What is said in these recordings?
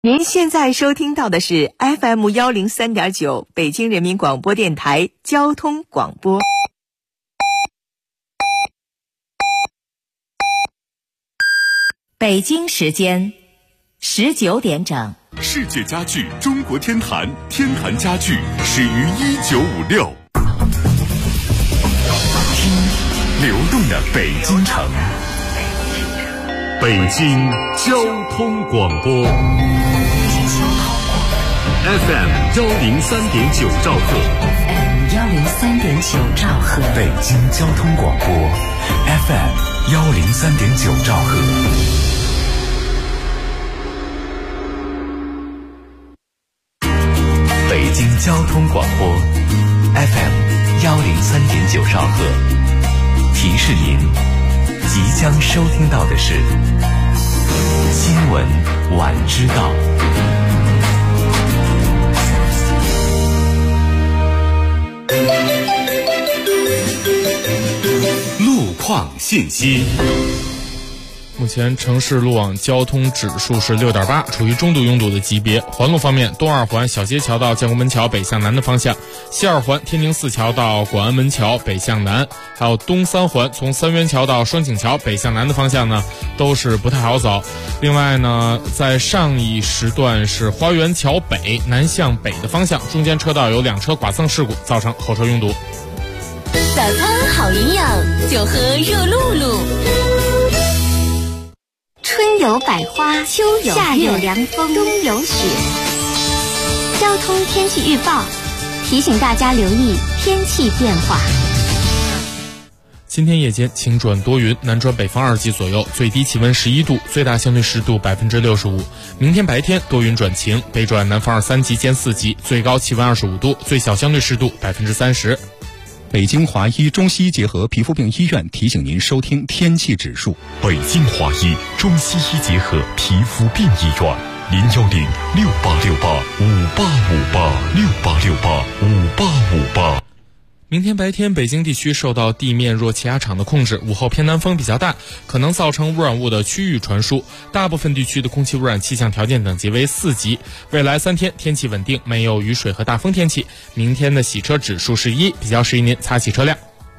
您现在收听到的是 FM103.9 北京人民广播电台交通广播。北京时间19点整。 世界家具中国天坛，天坛家具始于1956。听流动的北京城，北京交通广播 FM103.9 兆赫 ，FM103.9 兆赫， 北京交通广播 FM103.9 兆赫。北京交通广播 FM103.9 兆赫，提示您即将收听到的是新闻晚知道。路况信息。 目前城市路网交通指数是 6.8， 处于中度拥堵的级别。环路方面，东二环小街桥到建国门桥北向南的方向，西二环天宁寺桥到广安门桥北向南，还有东三环从三元桥到双井桥北向南的方向呢，都是不太好走。另外呢，在上一时段是花园桥北南向北的方向，中间车道有2车剐蹭事故，造成后车拥堵。 早餐好营养，就喝热露露。春有百花，秋有夏有凉风，冬有雪。交通天气预报提醒大家留意天气变化。 今天夜间晴转多云，南转北方2级左右，最低气温11度，最大相对湿度65%。明天白天多云转晴，北转南方2、3级兼4级，最高气温25度，最小相对湿度30%。 北京华医中西医结合皮肤病医院提醒您收听天气指数。 北京华医中西医结合皮肤病医院，010-6868-5858，6868-5858。 明天白天，北京地区受到地面弱气压场的控制，午后偏南风比较大，可能造成污染物的区域传输。大部分地区的空气污染气象条件等级为4级。未来3天天气稳定，没有雨水和大风天气。明天的洗车指数是1，比较适宜您擦洗车辆。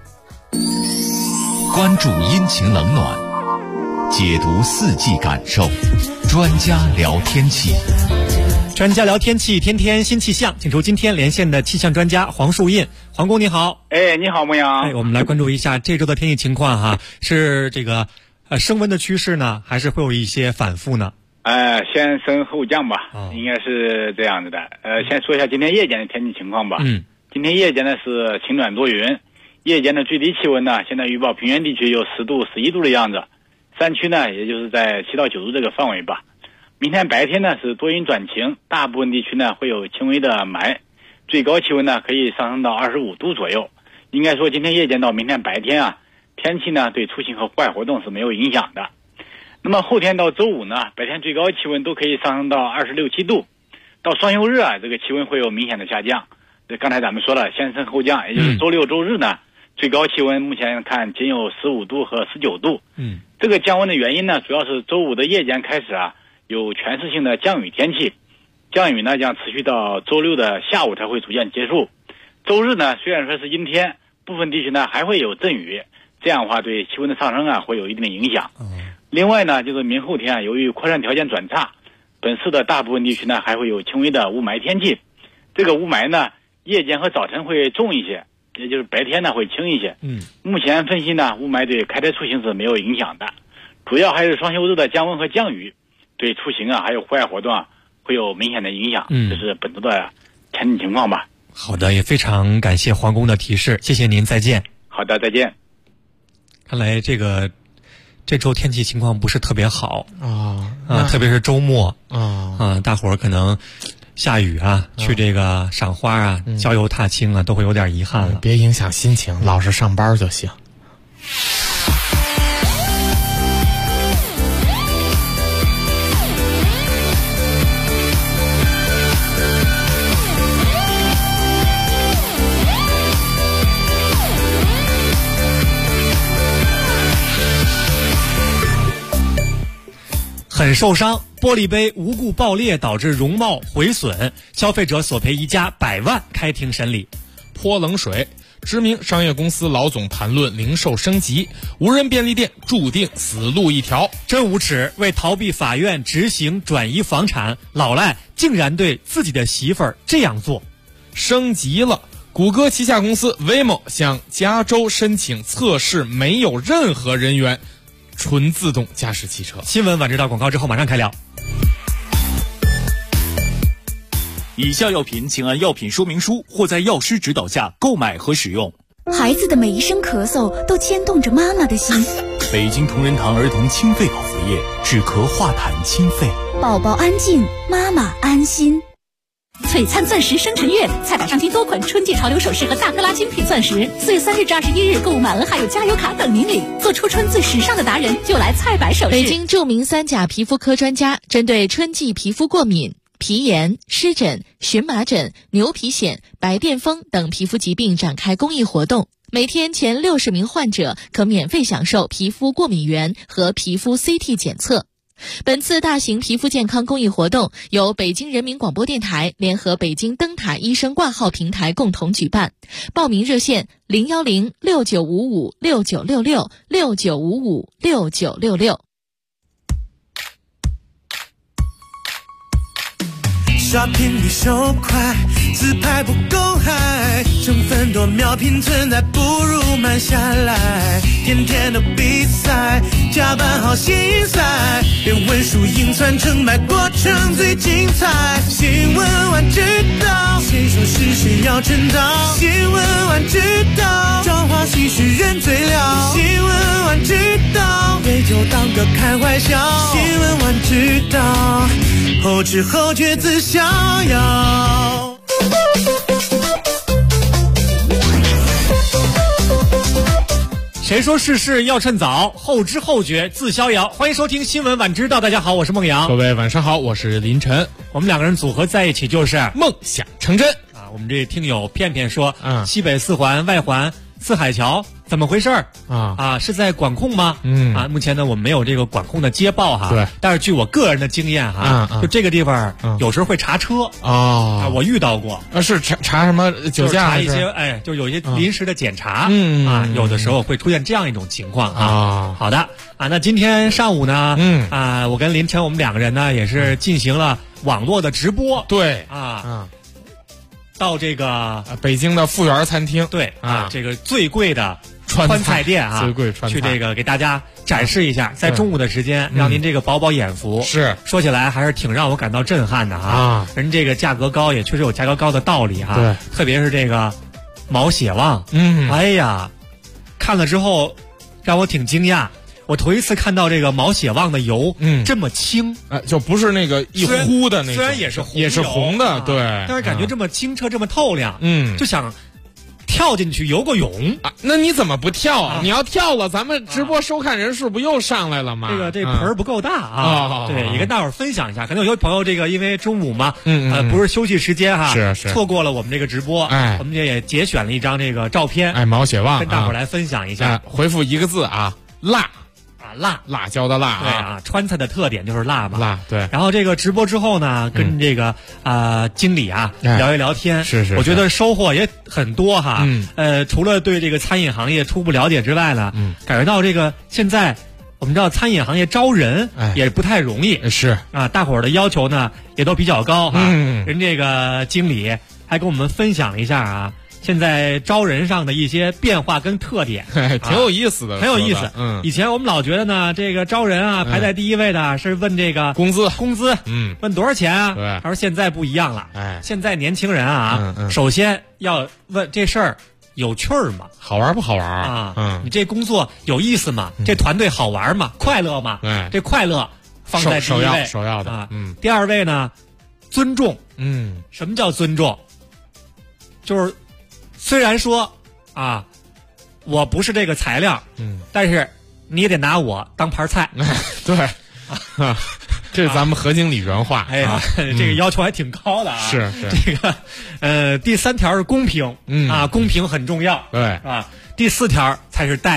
关注阴晴冷暖，解读4季感受，专家聊天气。 专家聊天气，天天新气象，请出今天连线的气象专家黄树印。黄工你好。 你好牧羊。 我们来关注一下这周的天气情况哈，是这个升温的趋势呢，还是会有一些反复呢？ 先升后降吧，应该是这样子的。先说一下今天夜间的天气情况吧。今天夜间呢是晴转多云，夜间的最低气温呢，现在预报平原地区有10度、11度的样子，山区呢也就是在7到9度这个范围吧。明天白天呢是多云转晴，大部分地区呢会有轻微的霾，最高气温呢可以上升到25度左右。应该说今天夜间到明天白天啊，天气呢对出行和户外活动是没有影响的。那么后天到周五呢，白天最高气温都可以上升到26、7度，到双休日啊，这个气温会有明显的下降。刚才咱们说了，先升后降，也就是周六周日呢，最高气温目前看仅有15度和19度。这个降温的原因呢，主要是周五的夜间开始啊，有全市性的降雨天气，降雨呢将持续到周六的下午才会逐渐结束。周日呢，虽然说是阴天，部分地区呢还会有阵雨，这样的话对气温的上升啊会有一定的影响。另外呢，就是明后天啊，由于扩散条件转差，本市的大部分地区呢还会有轻微的雾霾天气。这个雾霾呢，夜间和早晨会重一些，也就是白天呢会轻一些。目前分析呢，雾霾对开车出行是没有影响的，主要还是双休日的降温和降雨对出行啊还有户外活动啊会有明显的影响。这是本周的天气情况吧。 好的，也非常感谢黄工的提示，谢谢您，再见。 好的，再见。 看来这周天气情况不是特别好特别是周末大伙儿可能下雨啊，去这个赏花啊，郊游踏青啊，都会有点遗憾了。 别影响心情，老实上班就行。 很受伤，玻璃杯无故爆裂导致容貌毁损，消费者索赔一家100万开庭审理。 泼冷水，知名商业公司老总盘论零售升级，无人便利店注定死路一条。 真无耻，为逃避法院执行转移房产，老赖竟然对自己的媳妇儿这样做。 升级了，谷歌旗下公司 Waymo 向加州申请测试没有任何人员纯自动驾驶汽车。 新闻晚知道，广告之后马上开聊。 以下药品请按药品说明书或在药师指导下购买和使用。 孩子的每一声咳嗽都牵动着妈妈的心。 北京同仁堂儿童清肺口服液，止咳化痰清肺。 宝宝安静，妈妈安心。 璀璨钻石生辰月，菜板上听多款春季潮流首饰和大克拉精品钻石。4月3日至21日，购物满额还有加油卡等您领。做初春最时尚的达人，就来菜板首饰。 北京著名3甲皮肤科专家针对春季皮肤过敏、皮炎、湿疹、荨麻疹、牛皮癣、白癜风等皮肤疾病展开公益活动，每天前60名患者可免费享受皮肤过敏原和皮肤 CT 检测。本次大型皮肤健康公益活动由北京人民广播电台联合北京灯塔医生挂号平台共同举办，报名热线0106955696669556966。 刷屏率手快，自拍不公开，成分多秒拼存在，不如慢下来。天天的比赛，加班好心塞，连文书硬传成败，过程最精彩。新闻晚知道，谁说是谁要称道？新闻晚知道，朝花夕拾人最了。新闻晚知道，对就当个开怀笑。新闻晚知道，后知后觉自逍遥。 谁说世事要趁早，后知后觉自逍遥。欢迎收听新闻晚知道，大家好，我是孟阳。 各位晚上好，我是林晨。 我们两个人组合在一起就是梦想成真啊。我们这听友片片说，西北4环外环四海桥怎么回事啊？是在管控吗？目前呢我们没有这个管控的接报哈。 对。 但是据我个人的经验哈，就这个地方有时候会查车我遇到过。 是查什么酒驾？ 查一些就有一些临时的检查有的时候会出现这样一种情况啊。好的那今天上午呢我跟林晨我们两个人呢也是进行了网络的直播。 对到这个北京的富源餐厅， 对这个最贵的川菜店最贵川菜， 去这个给大家展示一下，在中午的时间让您这个饱饱眼福。 是说起来还是挺让我感到震撼的人这个价格高也确实有价格高的道理对， 特别是这个毛血旺，哎呀，看了之后让我挺惊讶。我头一次看到这个毛血旺的油这么轻就不是那个一呼的那种， 虽然也是红的对， 但是感觉这么清澈这么透亮就想跳进去游个泳那你怎么不跳啊？你要跳了咱们直播收看人数不又上来了吗？ 这盆儿不够大对，也跟大伙儿分享一下。可能有些朋友这个因为中午嘛不是休息时间是错过了我们这个直播我们也节选了一张这个照片毛血旺跟大伙儿来分享一下回复一个字辣辣椒的辣对川菜的特点就是辣嘛辣对。 然后这个直播之后呢跟这个经理聊一聊天是我觉得收获也很多哈除了对这个餐饮行业初步了解之外呢感觉到这个现在我们知道餐饮行业招人也不太容易是大伙儿的要求呢也都比较高人这个经理还跟我们分享了一下现在招人上的一些变化跟特点挺有意思的很有意思以前我们老觉得呢这个招人排在第一位的是问这个工资问多少钱对他说现在不一样了现在年轻人首先要问这事儿有趣儿吗？ 好玩不好玩你这工作有意思吗？这团队好玩吗？快乐吗？这快乐放在第一位首要的第二位呢尊重什么叫尊重？就是虽然说我不是这个材料但是你也得拿我当盘菜对这是咱们何经理原话哎呀这个要求还挺高的是这个第3条是公平公平很重要对第4条才是待遇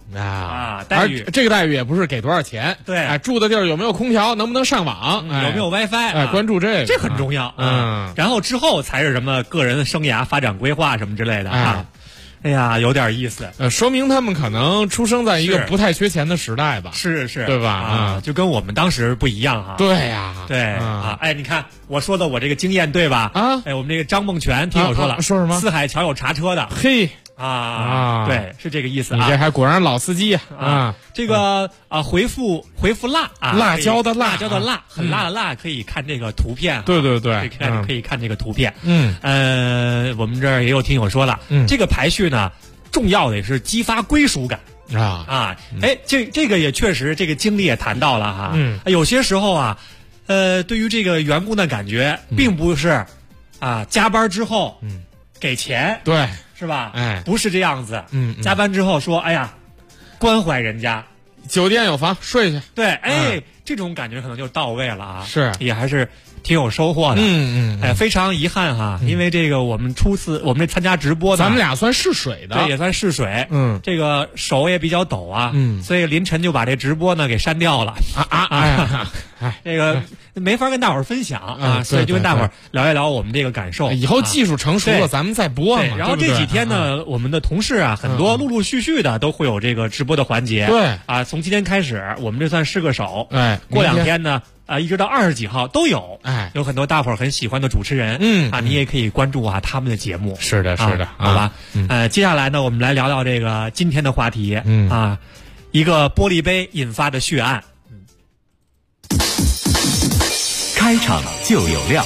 待遇， 而这个待遇也不是给多少钱， 对， 住的地儿有没有空调，能不能上网， 有没有 WiFi， 关注这个， 这很重要然后之后才是什么个人生涯发展规划什么之类的哎呀，有点意思。 说明他们可能出生在一个不太缺钱的时代吧？ 是， 对吧？ 就跟我们当时不一样哈。 对呀， 对哎，你看我说的我这个经验对吧？我们这个张梦泉听我说了， 说什么？ 四海桥有茶车的， 嘿。 对，是这个意思你这还果然老司机这个回复辣辣椒的辣， 很辣的辣，可以看这个图片。 对， 可以看这个图片。我们这儿也有听友说了，这个排序呢，重要的也是激发归属感这个也确实，这个经历也谈到了哈。有些时候对于这个员工的感觉，并不是加班之后给钱， 对。 是吧？不是这样子。加班之后说，哎呀，关怀人家， 酒店有房睡去。 对，这种感觉可能就到位了是， 也还是挺有收获的。非常遗憾哈，因为这个我们这参加直播的， 咱们俩算试水的， 对，也算试水。这个手也比较抖所以凌晨就把这直播呢给删掉了这个没法跟大伙儿分享所以就跟大伙儿聊一聊我们这个感受。 以后技术成熟了，咱们再播嘛。 然后这几天呢，我们的同事很多陆陆续续的都会有这个直播的环节。 对从今天开始，我们这算试个手。过2天呢。一直到20几号都有，有很多大伙儿很喜欢的主持人，你也可以关注他们的节目。 是的， 好吧。接下来呢，我们来聊聊这个今天的话题，一个玻璃杯引发的血案。 开场就有料。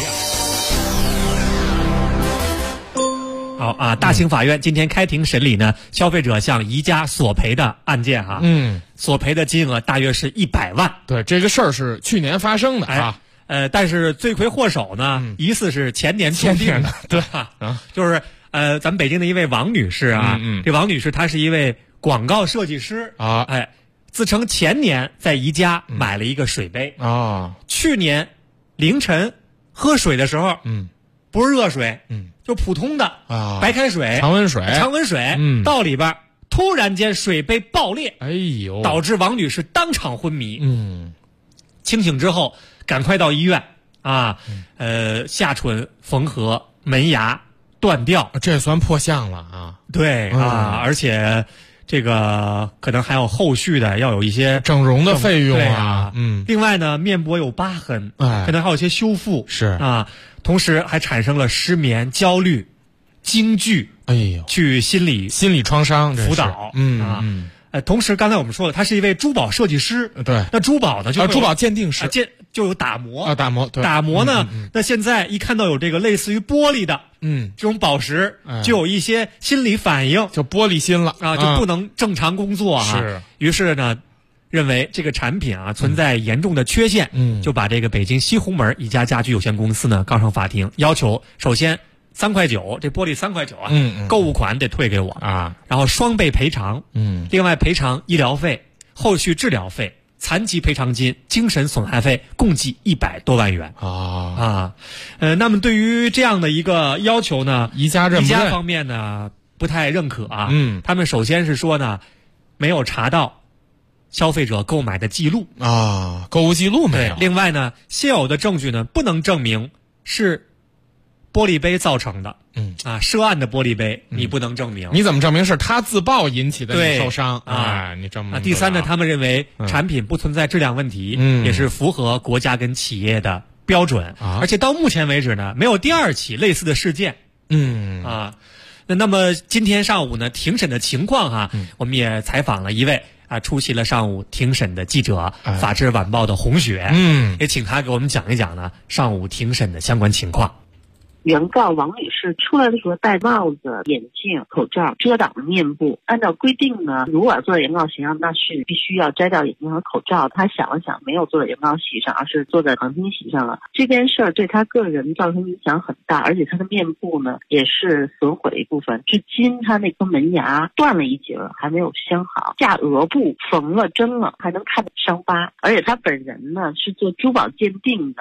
好大兴法院今天开庭审理呢，消费者向宜家索赔的案件索赔的金额大约是100万。 对，这个事儿是去年发生的但是罪魁祸首呢，疑似是前年签订的。 对就是咱们北京的一位王女士这王女士她是一位广告设计师自称前年在宜家买了一个水杯去年凌晨喝水的时候不是热水就普通的白开水、 常温水到里边突然间水杯爆裂，导致王女士当场昏迷。清醒之后赶快到医院下唇缝合，门牙断掉， 这也算破相了对而且这个可能还有后续的要有一些整容的费用另外呢，面部有疤痕可能还有一些修复是同时还产生了失眠、焦虑、惊惧，去心理创伤辅导，同时刚才我们说了，他是一位珠宝设计师， 对， 那珠宝呢就珠宝鉴定师， 就有打磨打磨，对， 打磨呢，那现在一看到有这个类似于玻璃的，这种宝石，就有一些心理反应， 就玻璃心了就不能正常工作是， 于是呢。认为这个产品存在严重的缺陷，就把这个北京西红门宜家家居有限公司呢告上法庭，要求首先3.9块，这玻璃3.9块购物款得退给我然后双倍赔偿，另外赔偿医疗费、后续治疗费、残疾赔偿金、精神损害费，共计100多万元那么对于这样的一个要求呢， 宜家方面呢不太认可他们首先是说呢，没有查到消费者购买的记录购物记录没有。 另外呢，现有的证据呢不能证明是玻璃杯造成的，涉案的玻璃杯你不能证明。 你怎么证明是他自爆引起的你受伤你证明。 第三呢，他们认为产品不存在质量问题，也是符合国家跟企业的标准，而且到目前为止呢，没有第2起类似的事件。那么今天上午呢，庭审的情况我们也采访了一位出席了上午庭审的记者，法制晚报的洪雪，也请他给我们讲一讲呢上午庭审的相关情况。 原告王女士出来的时候戴帽子、眼镜、口罩遮挡面部。按照规定呢，如果要坐在原告席上，那是必须要摘掉眼镜和口罩。她想了想，没有坐在原告席上，而是坐在旁听席上了。这件事儿对她个人造成影响很大，而且她的面部呢也是损毁一部分。至今她那颗门牙断了一截，还没有镶好，下颚部缝了针了，还能看到伤疤。而且她本人呢是做珠宝鉴定的。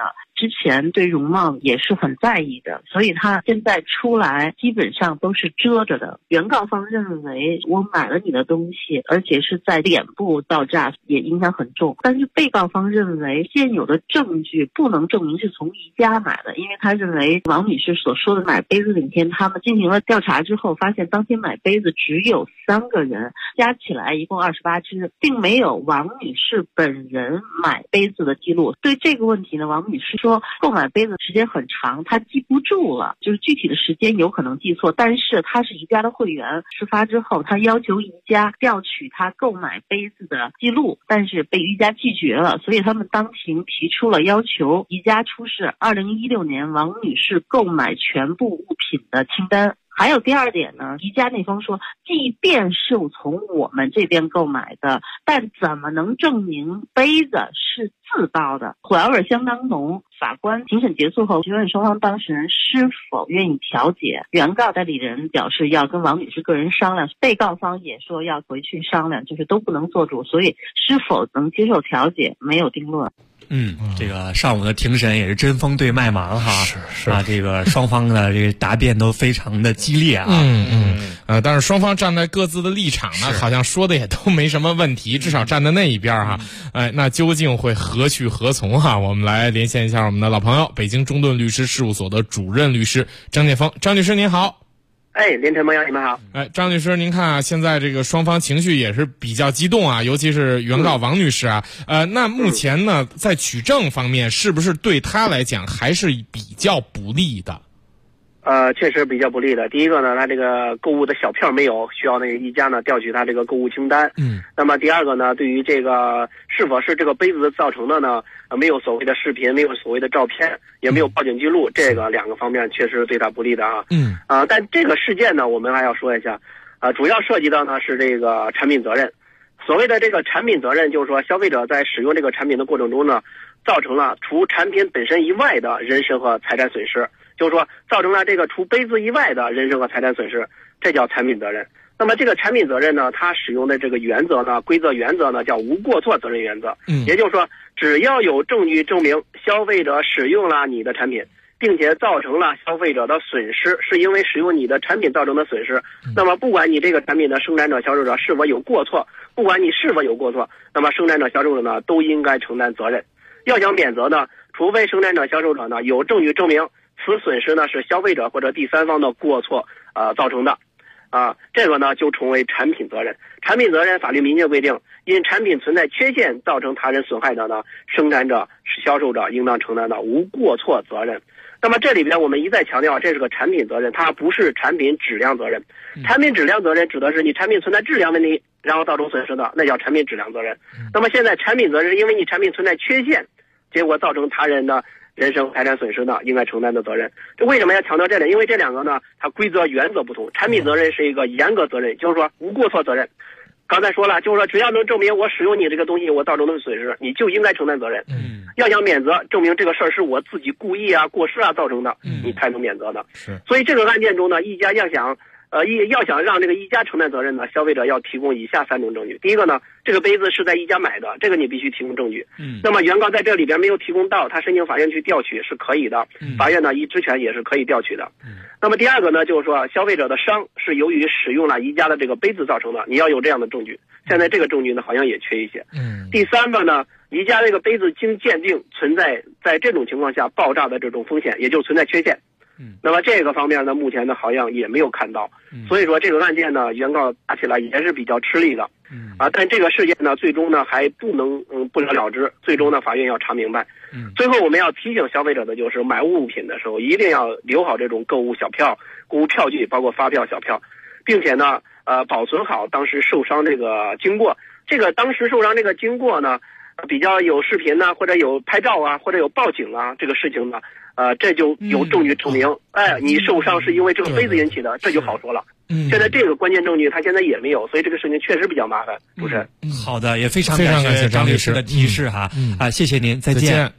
之前对容貌也是很在意的，所以他现在出来基本上都是遮着的。原告方认为我买了你的东西，而且是在脸部造诈，也影响很重。但是被告方认为现有的证据不能证明是从宜家买的，因为他认为王女士所说的买杯子那天，他们进行了调查之后，发现当天买杯子只有3个人，加起来一共28只，并没有王女士本人买杯子的记录。对这个问题呢，王女士说购买杯子时间很长，她记不住了，就是具体的时间有可能记错，但是她是宜家的会员，事发之后她要求宜家调取她购买杯子的记录，但是被宜家拒绝了，所以他们当庭提出了要求宜家出示2016年王女士购买全部物品的清单。还有第二点呢，宜家那方说，即便是从我们这边购买的，但怎么能证明杯子是自爆的？火药味相当浓。法官庭审结束后，询问双方当事人是否愿意调解。原告代理人表示要跟王女士个人商量，被告方也说要回去商量，就是都不能做主，所以是否能接受调解没有定论。 这个上午的庭审也是针锋对麦芒哈， 是啊，这个双方的这个答辩都非常的激烈啊， 但是双方站在各自的立场呢，好像说的也都没什么问题，至少站在那一边哈。那究竟会何去何从哈？我们来连线一下我们的老朋友，北京中盾律师事务所的主任律师张建峰。张律师您好。 凌晨朋友你们好。 张律师您看啊，现在这个双方情绪也是比较激动啊，尤其是原告王女士啊，那目前呢，在取证方面是不是对她来讲还是比较不利的？ 确实比较不利的。第一个呢，他这个购物的小票没有，需要那个宜家呢调取他这个购物清单。那么第二个呢，对于这个是否是这个杯子造成的呢，没有所谓的视频，没有所谓的照片，也没有报警记录，这个2个方面确实对他不利的啊。但这个事件呢，我们还要说一下，主要涉及到呢是这个产品责任。所谓的这个产品责任，就是说消费者在使用这个产品的过程中呢，造成了除产品本身以外的人身和财产损失。就是说造成了这个除杯子以外的人身和财产损失，这叫产品责任。那么这个产品责任呢，它使用的这个原则呢，规则原则呢叫无过错责任原则。也就是说，只要有证据证明消费者使用了你的产品，并且造成了消费者的损失，是因为使用你的产品造成的损失，那么不管你这个产品的生产者、销售者是否有过错，不管你是否有过错，那么生产者、销售者呢都应该承担责任。要想免责呢，除非生产者、销售者呢有证据证明此损失呢是消费者或者第三方的过错造成的，这个呢就成为产品责任。产品责任法律明确规定，因产品存在缺陷造成他人损害的呢，生产者、销售者应当承担的无过错责任。那么这里边我们一再强调，这是个产品责任，它不是产品质量责任。产品质量责任指的是你产品存在质量问题，然后造成损失的，那叫产品质量责任。那么现在产品责任是因为你产品存在缺陷，结果造成他人的人身财产损失呢，应该承担的责任。这为什么要强调这点？因为这2个呢，它规则原则不同。产品责任是一个严格责任，就是说无过错责任。刚才说了，就是说只要能证明我使用你这个东西我造成的损失，你就应该承担责任。要想免责，证明这个事儿是我自己故意啊、过失啊造成的，你才能免责的。所以这个案件中呢，宜家要想让这个宜家承担责任呢，消费者要提供以下3种证据。第一个呢，这个杯子是在宜家买的，这个你必须提供证据。那么原告在这里边没有提供到，他申请法院去调取是可以的，法院呢依职权也是可以调取的。那么第二个呢，就是说消费者的伤是由于使用了宜家的这个杯子造成的，你要有这样的证据。现在这个证据呢好像也缺一些。第三个呢，宜家这个杯子经鉴定存在在这种情况下爆炸的这种风险，也就存在缺陷。那么这个方面呢，目前呢好像也没有看到，所以说这个案件呢，原告打起来也是比较吃力的，但这个事件呢，最终呢还不能不了了之，最终呢法院要查明白。最后我们要提醒消费者的就是，买物品的时候一定要留好这种购物小票、购物票据，包括发票、小票，并且呢保存好当时受伤这个经过。这个当时受伤这个经过呢，比较有视频呢，或者有拍照啊，或者有报警啊，这个事情呢，这就有证据证明，你受伤是因为这个杯子引起的，这就好说了。现在这个关键证据他现在也没有，所以这个事情确实比较麻烦，主持人。 好的，也非常感谢张律师的提示哈，谢谢您，再见。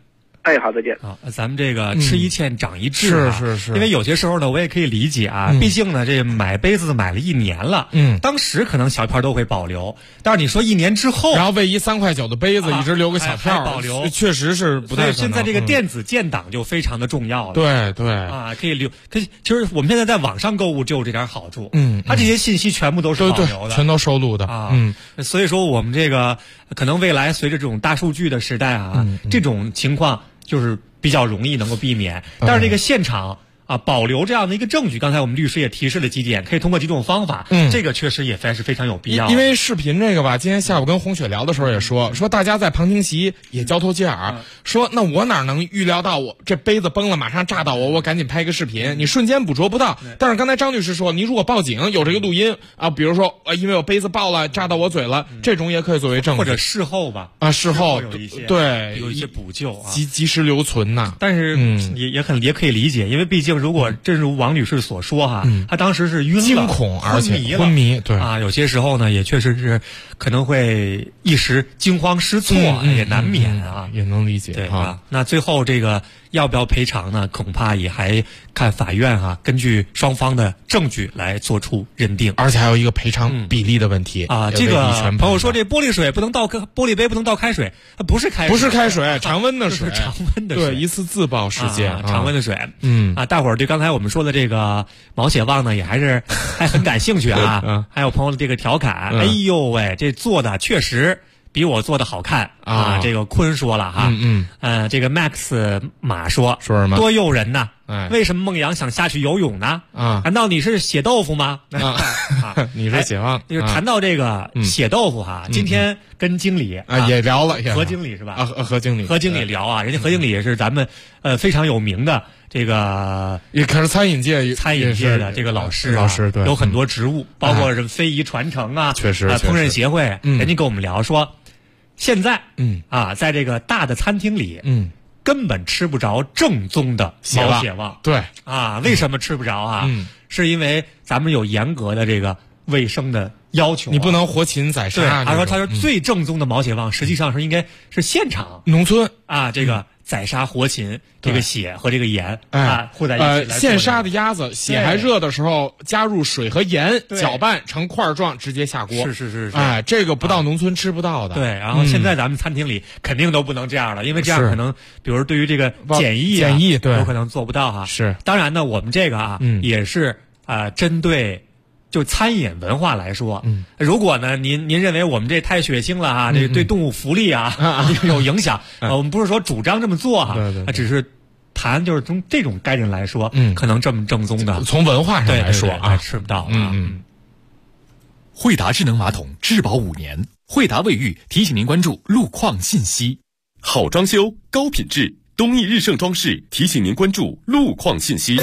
哎，好，再见。 啊，咱们这个吃一堑长一智啊， 是。 因为有些时候呢，我也可以理解啊，毕竟呢，这买杯子买了1年了，当时可能小票都会保留，但是你说1年之后， 然后为一3块9的杯子一直留个小票保留， 确实是不太可能。 现在这个电子建档就非常的重要了。 对啊，可以留。其实我们现在在网上购物就有这点好处，它这些信息全部都是保留的， 全都收录的啊。所以说我们这个可能未来随着这种大数据的时代啊，这种情况就是比较容易能够避免。但是这个现场啊，保留这样的一个证据，刚才我们律师也提示了几点，可以通过几种方法，这个确实也是非常有必要。 因为视频这个吧，今天下午跟红雪聊的时候也说大家在旁听席也交头接耳，说那我哪能预料到我这杯子崩了马上炸到我赶紧拍个视频，你瞬间捕捉不到。但是刚才张律师说，你如果报警有这个录音啊，比如说因为我杯子爆了炸到我嘴了，这种也可以作为证据， 或者事后吧事后有一些对有一些补救啊， 及时留存呐。 但是也可以理解，因为毕竟如果正如王女士所说哈，她当时是晕了、 惊恐而且昏迷，对啊，有些时候呢也确实是可能会一时惊慌失措，也难免啊， 也能理解对啊。那最后这个要不要赔偿呢？恐怕也还看法院啊，根据双方的证据来做出认定， 而且还有一个赔偿比例的问题啊。这个朋友说这玻璃杯不能倒开水，它不是开水， 常温的水， 常温的水， 对，一次自爆事件， 常温的水，大伙儿对刚才我们说的这个毛血旺呢，也还很感兴趣啊。还有朋友的这个调侃，哎呦喂，这做的确实比我做的好看啊！这个坤说了哈，这个 Max 马说什么？ 多诱人呐！为什么孟阳想下去游泳呢？难道你是血豆腐吗？ 你是血旺。 就是谈到这个血豆腐哈，今天跟经理也聊了， 何经理是吧？ 何经理聊啊，人家何经理也是咱们非常有名的这个， 也可是餐饮界的这个老师， 对， 有很多职务，包括是非遗传承啊， 确实， 烹饪协会，人家跟我们聊说。现在，在这个大的餐厅里，根本吃不着正宗的毛血旺。 对啊，为什么吃不着啊？是因为咱们有严格的这个卫生的要求， 你不能活禽宰杀。 他说最正宗的毛血旺，实际上是应该是现场农村啊，这个宰杀活禽，这个血和这个盐和在一起来现杀的鸭子，血还热的时候加入水和盐搅拌成块状，直接下锅。 是， 这个不到农村吃不到的。 对，然后现在咱们餐厅里肯定都不能这样了，因为这样可能，比如对于这个检疫对， 有可能做不到哈。 是， 当然呢，我们这个也是针对。就餐饮文化来说，如果呢您认为我们这太血腥了啊，这对动物福利有影响，我们不是说主张这么做哈，只是谈就是从这种概念来说，可能这么正宗的， 从文化上来说吃不到。 惠达智能马桶质保5年，惠达卫浴提醒您关注路况信息。 好装修，高品质，东益日盛装饰提醒您关注路况信息。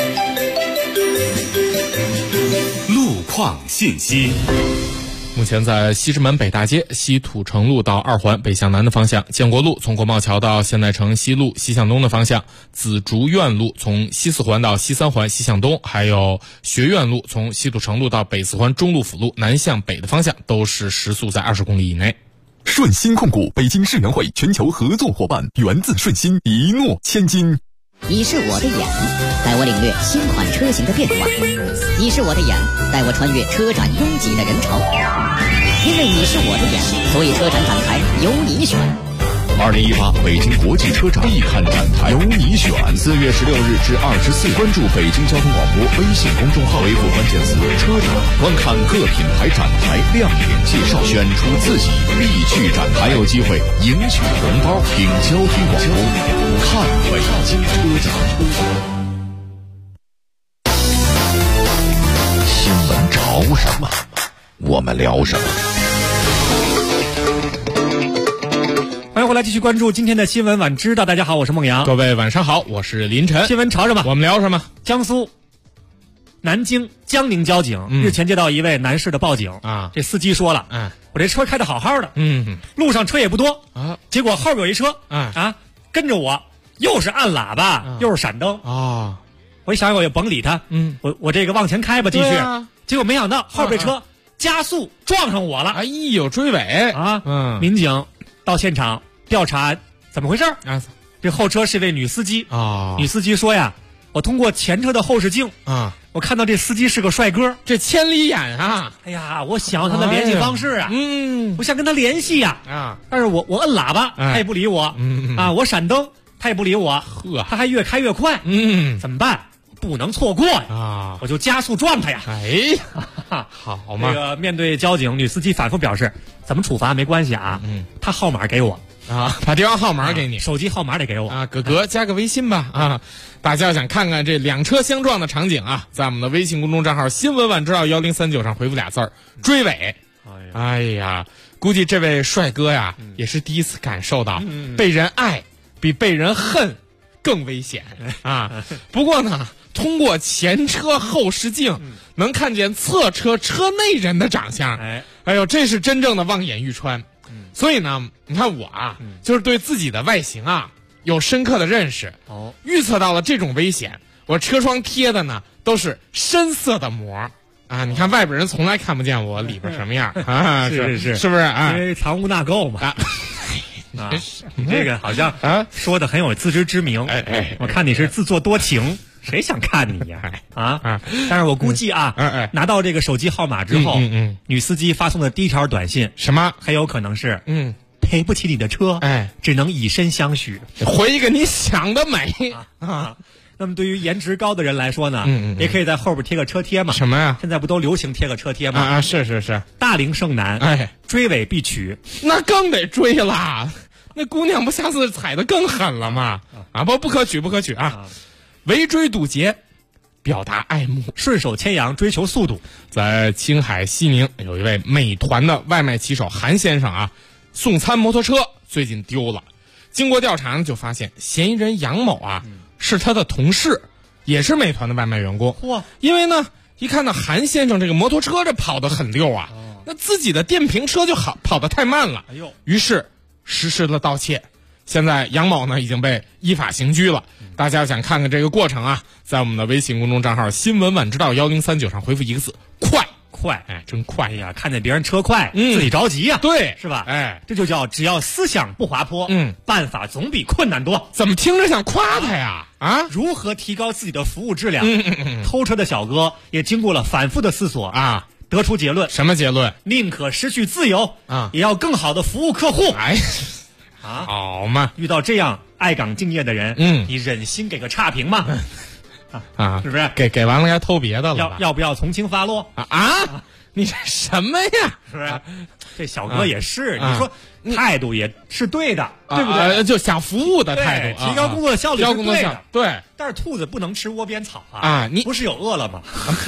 路况信息。 目前在西直门北大街西土城路到2环北向南的方向，建国路从国贸桥到现代城西路西向东的方向，紫竹院路从西4环到西3环西向东，还有学院路从西土城路到北4环中路辅路南向北的方向，都是时速在20公里以内。 顺鑫控股北京世园会全球合作伙伴，源自顺鑫，一诺千金。 你是我的眼，带我领略新款车型的变化；你是我的眼，带我穿越车展拥挤的人潮。因为你是我的眼，所以车展展台由你选。 2018北京国际车展必看展台，由你选。4月16日至24日，关注北京交通广播微信公众号，回复关键词“车展”，观看各品牌展台亮点介绍，选出自己必去展台，还有机会赢取红包。听交通广播，看北京车展。新闻潮什么，我们聊什么。 欢迎回来，继续关注今天的新闻晚知道。大家好，我是孟阳。 各位晚上好，我是林晨。 新闻潮什么？ 我们聊什么？ 江苏南京江宁交警日前接到一位男士的报警啊， 这司机说了，我这车开得好好的，路上车也不多啊， 结果后边有一车跟着我，又是按喇叭，又是闪灯啊， 我一想我也甭理他，我这个往前开吧，继续，结果没想到后边车加速撞上我了， 哎呦，追尾啊，民警到现场调查怎么回事这后车是位女司机啊。 女司机说呀，我通过前车的后视镜啊， 我看到这司机是个帅哥， 这千里眼啊！ 哎呀，我想要他的联系方式啊，我想跟他联系呀啊！ 但是我摁喇叭，他也不理我，啊，我闪灯，他也不理我，他还越开越快，怎么办？不能错过呀！ 啊， 我就加速撞他呀！ 哎呀，好嘛！ 这个面对交警，女司机反复表示，怎么处罚没关系啊，他号码给我啊，把电话号码给你， 手机号码得给我啊，哥加个微信吧啊！大家想看看这两车相撞的场景啊，在我们的微信公众账号新闻晚知道1039上回复俩字儿追尾。哎呀，估计这位帅哥呀，也是第一次感受到被人爱比被人恨更危险啊！不过呢，通过前车后视镜能看见侧车车内人的长相，哎呦，这是真正的望眼欲穿。所以呢，你看我啊，就是对自己的外形啊有深刻的认识，预测到了这种危险。我车窗贴的呢都是深色的膜啊，你看外边人从来看不见我里边什么样啊，是不是啊？ 因为藏污纳垢嘛。啊，你这个好像说的很有自知之明。我看你是自作多情，谁想看你呀？但是我估计啊，拿到这个手机号码之后，女司机发送的第一条短信， 什么很有可能是赔不起你的车，只能以身相许。 回一个你想的美啊。那么对于颜值高的人来说呢，也可以在后边贴个车贴嘛。 什么呀？ 现在不都流行贴个车贴吗？ 啊，是。 大龄剩男，追尾必娶， 那更得追啦。那姑娘不下次踩得更狠了吗？啊，不可取啊！围追堵截，表达爱慕， 顺手牵羊，追求速度。 在青海西宁有一位美团的外卖骑手韩先生啊，送餐摩托车最近丢了。经过调查呢，就发现嫌疑人杨某啊。是他的同事，也是美团的外卖员工。因为呢，一看到韩先生这个摩托车这跑得很溜啊，那自己的电瓶车就跑得太慢了。于是实施了盗窃。现在杨某呢已经被依法刑拘了。大家想看看这个过程啊，在我们的微信公众账号新闻晚知道1039上回复一个字快。哎，真快呀！看见别人车快，自己着急呀， 对， 是吧？哎，这就叫只要思想不滑坡，办法总比困难多。 怎么听着像夸他呀？啊， 如何提高自己的服务质量？偷车的小哥也经过了反复的思索啊，得出结论。 什么结论？ 宁可失去自由啊，也要更好的服务客户。 哎，好嘛！ 遇到这样爱岗敬业的人，你忍心给个差评吗？ 啊， 是不是给完了该偷别的了？ 要不要从轻发落啊？你这什么呀？ 是不是？这小哥也是，你说态度也是对的，对不对？ 就想服务的态度， 提高工作效率是对的。 对， 但是兔子不能吃窝边草啊！你不是有饿了吗？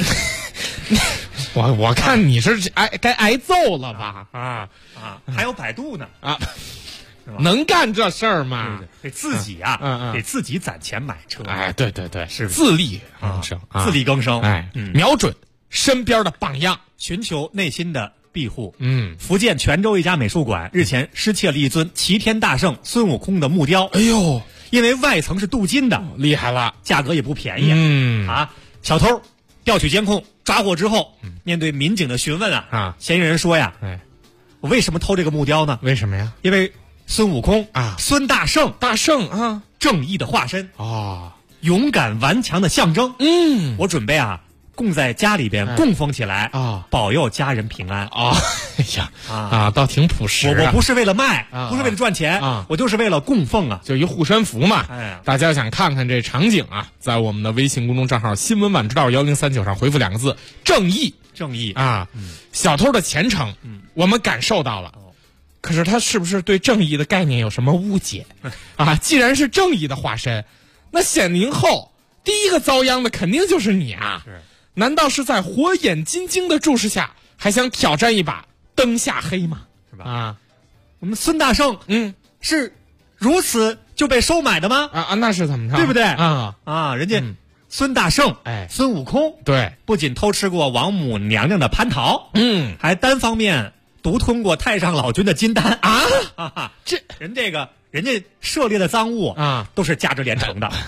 我看你是该挨揍了吧？ 还有百度呢啊！ 能干这事儿吗？ 给自己啊，给自己攒钱买车。 哎，对， 是自力更生， 自力更生。 哎，瞄准身边的榜样， 寻求内心的庇护。福建泉州一家美术馆日前失窃了一尊齐天大圣孙悟空的木雕。 哎呦， 因为外层是镀金的， 厉害了， 价格也不便宜。小偷调取监控抓获之后，面对民警的询问嫌疑人说呀，我为什么偷这个木雕呢？ 为什么呀？ 因为孙悟空孙大圣啊， 正义的化身勇敢顽强的象征。我准备供在家里边供奉起来保佑家人平安。 哎呀倒挺朴实。 我不是为了卖，不是为了赚钱我就是为了供奉就一护身符嘛。大家想看看这场景在我们的微信公众账号新闻晚知道1039上回复2个字正义小偷的前程我们感受到了。可是他是不是对正义的概念有什么误解既然是正义的化身，那显灵后第一个遭殃的肯定就是你难道是在火眼金睛的注视下还想挑战一把灯下黑吗？ 是吧？我们孙大圣是如此就被收买的吗？ 那是怎么着？ 对不对？人家孙大圣孙悟空对， 不仅偷吃过王母娘娘的蟠桃还单方面独吞过太上老君的金丹这人家涉猎的赃物都是价值连城的。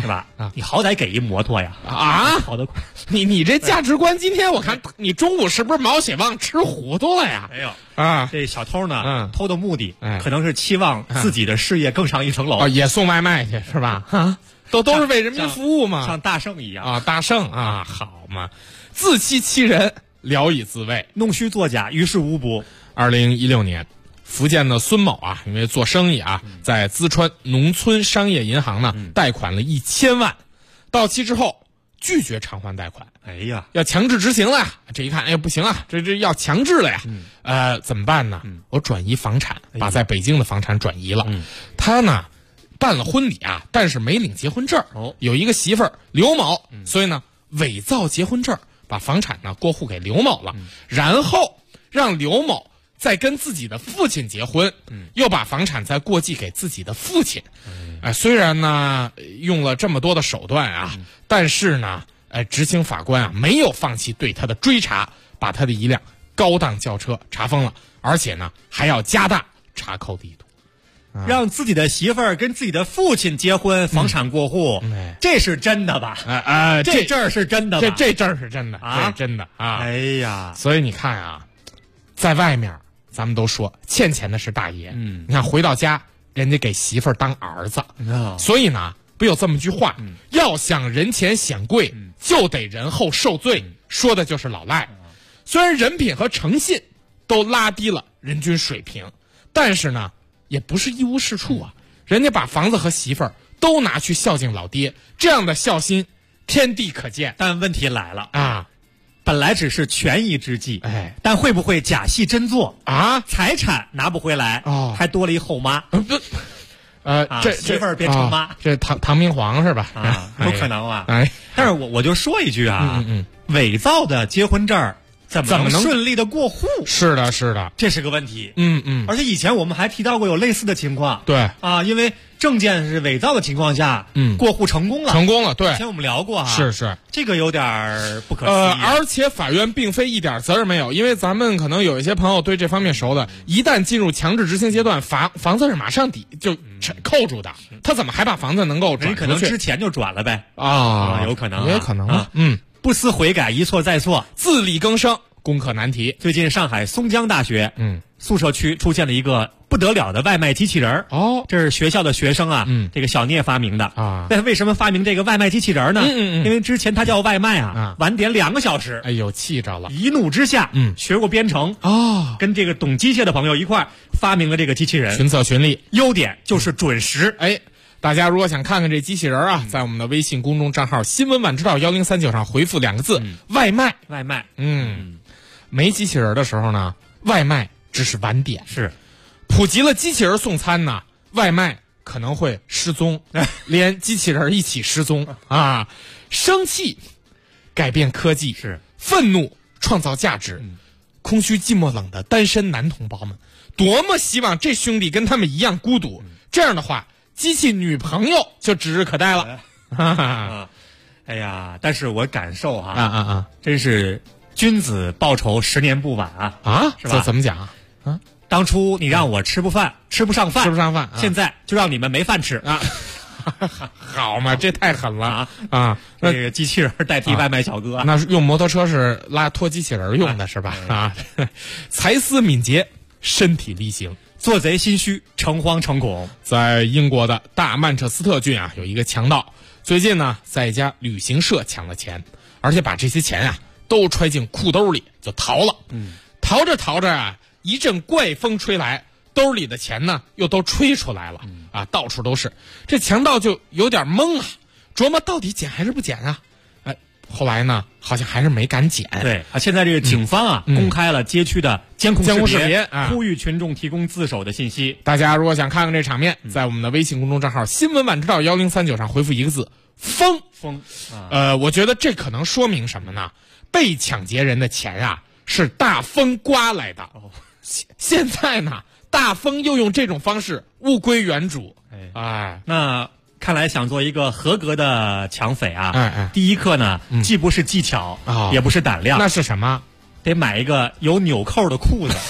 是吧？你好歹给一摩托呀！跑得快。 你这价值观，今天我看你中午是不是毛血旺吃糊涂了呀？ 没有这小偷呢，偷的目的可能是期望自己的事业更上一层楼， 也送外卖去是吧？都是为人民服务嘛， 像大圣一样大圣好嘛，自欺欺人，聊以自慰， 弄虚作假，于事无补。 2016年。福建的孙某因为做生意在淄川农村商业银行呢贷款了1000万，到期之后拒绝偿还贷款，要强制执行了呀。这一看，不行啊，这要强制了呀。怎么办呢？我转移房产，把在北京的房产转移了。他呢办了婚礼但是没领结婚证，有一个媳妇儿刘某，所以呢伪造结婚证，把房产呢过户给刘某了，然后让刘某再跟自己的父亲结婚，又把房产再过继给自己的父亲。虽然呢用了这么多的手段但是呢执行法官没有放弃对他的追查，把他的一辆高档轿车查封了，而且呢还要加大查扣力度。 让自己的媳妇儿跟自己的父亲结婚，房产过户，这是真的吧？这证是真的吧？ 这证是真的这是真的哎呀， 所以你看在外面咱们都说欠钱的是大爷，你看回到家人家给媳妇儿当儿子，所以呢不有这么句话，要想人前显贵，就得人后受罪，说的就是老赖。虽然人品和诚信都拉低了人均水平，但是呢也不是一无是处人家把房子和媳妇儿都拿去孝敬老爹，这样的孝心天地可见。 但问题来了本来只是权宜之计，但会不会假戏真做财产拿不回来还多了一后妈。 这媳妇儿变成妈， 这唐明皇是吧？ 有可能但是我就说一句伪造的结婚证怎么能顺利的过户？ 是的， 这是个问题。 而且以前我们还提到过有类似的情况。 对因为证件是伪造的情况下，过户成功了。对，以前我们聊过是这个有点不可思议。 而且法院并非一点责任没有，因为咱们可能有一些朋友对这方面熟的，一旦进入强制执行阶段，房子是马上就扣住的，他怎么还把房子能够转出去？ 可能之前就转了呗有可能也可能不思悔改，一错再错， 自力更生，攻克难题。 最近上海松江大学宿舍区出现了一个不得了的外卖机器人这是学校的学生这个小聂发明的但为什么发明这个外卖机器人呢？因为之前他叫外卖晚点2个小时， 气着了， 一怒之下学过编程跟这个懂机械的朋友一块发明了这个机器人， 群策群力， 优点就是准时。 大家如果想看看这机器人在我们的微信公众账号新闻晚知道1039上回复2个字外卖。没机器人的时候呢，外卖只是晚点， 是普及了机器人送餐呢，外卖可能会失踪，连机器人一起失踪生气改变科技， 是愤怒创造价值，空虚寂寞冷的单身男同胞们多么希望这兄弟跟他们一样孤独，这样的话机器女朋友就指日可待了。 哎呀，但是我感受真是君子报仇10年不晚是吧？ 怎么讲当初你让我吃不上饭，现在就让你们没饭吃好嘛，这太狠了这个机器人代替外卖小哥， 那是用摩托车是拖机器人用的是吧？才思敏捷，身体力行， 做贼心虚，诚惶诚恐。 在英国的大曼彻斯特郡有一个强盗，最近呢在一家旅行社抢了钱，而且把这些钱都揣进裤兜里就逃了。逃着一阵怪风吹来，兜里的钱呢又都吹出来了到处都是。这强盗就有点懵琢磨到底捡还是不捡后来呢好像还是没敢捡。 对现在这个警方公开了街区的监控视频呼吁群众提供自首的信息。 大家如果想看看这场面，在我们的微信公众账号新闻晚知道1039上回复1个字疯。我觉得这可能说明什么呢？被抢劫人的钱是大风刮来的现在呢大风又用这种方式物归原主。 那看来想做一个合格的抢匪第一课呢既不是技巧也不是胆量， 那是什么？ 得买一个有纽扣的裤子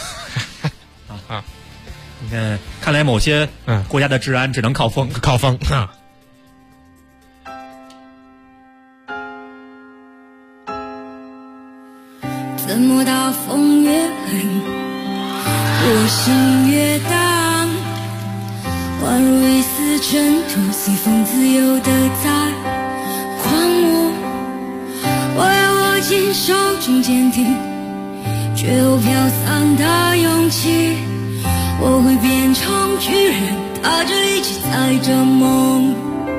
你看来某些国家的治安只能靠风怎么大风越狠，我心越荡，宛如一丝尘土，随风自由地在狂舞。我要握紧手中坚定却又飘散的勇气，我会变成巨人，踏着一起载着梦。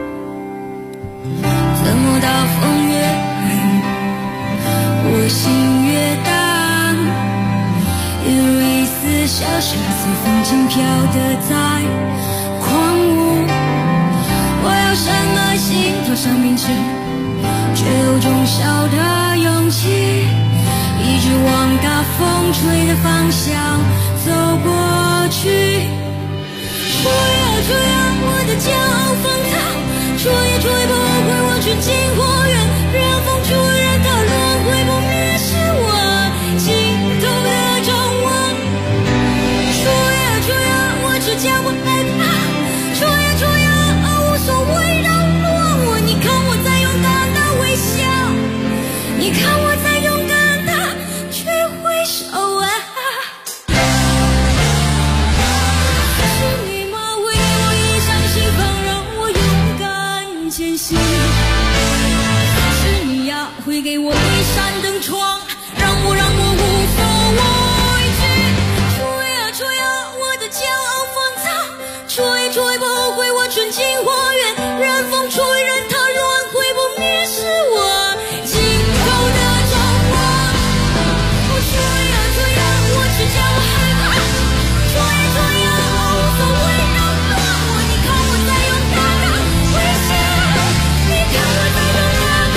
怎么大风越狠，我心越荡，一如一丝小雪随风轻飘的在狂舞。我要深埋心头上明知却有种小的勇气，一直往大风吹的方向走过去。吹啊吹啊，我的骄傲放荡，吹也吹不回我纯净花园，任风吹，任它轮回不灭，是我尽头的张望。吹啊吹啊，我只叫不害怕，吹啊吹啊，无所谓扰乱我。你看我在勇敢的微笑，你看我在勇敢的去挥手啊。会给我一扇灯窗，让我无所畏惧。吹啊吹啊，我的骄傲放荡，吹吹不回我纯净花园，任风吹，任它轮回不灭，是我尽头的张望。我吹啊吹啊，我只叫我害怕，吹吹啊，无所谓扰乱我。你看我在勇敢的微笑，你看我在勇敢的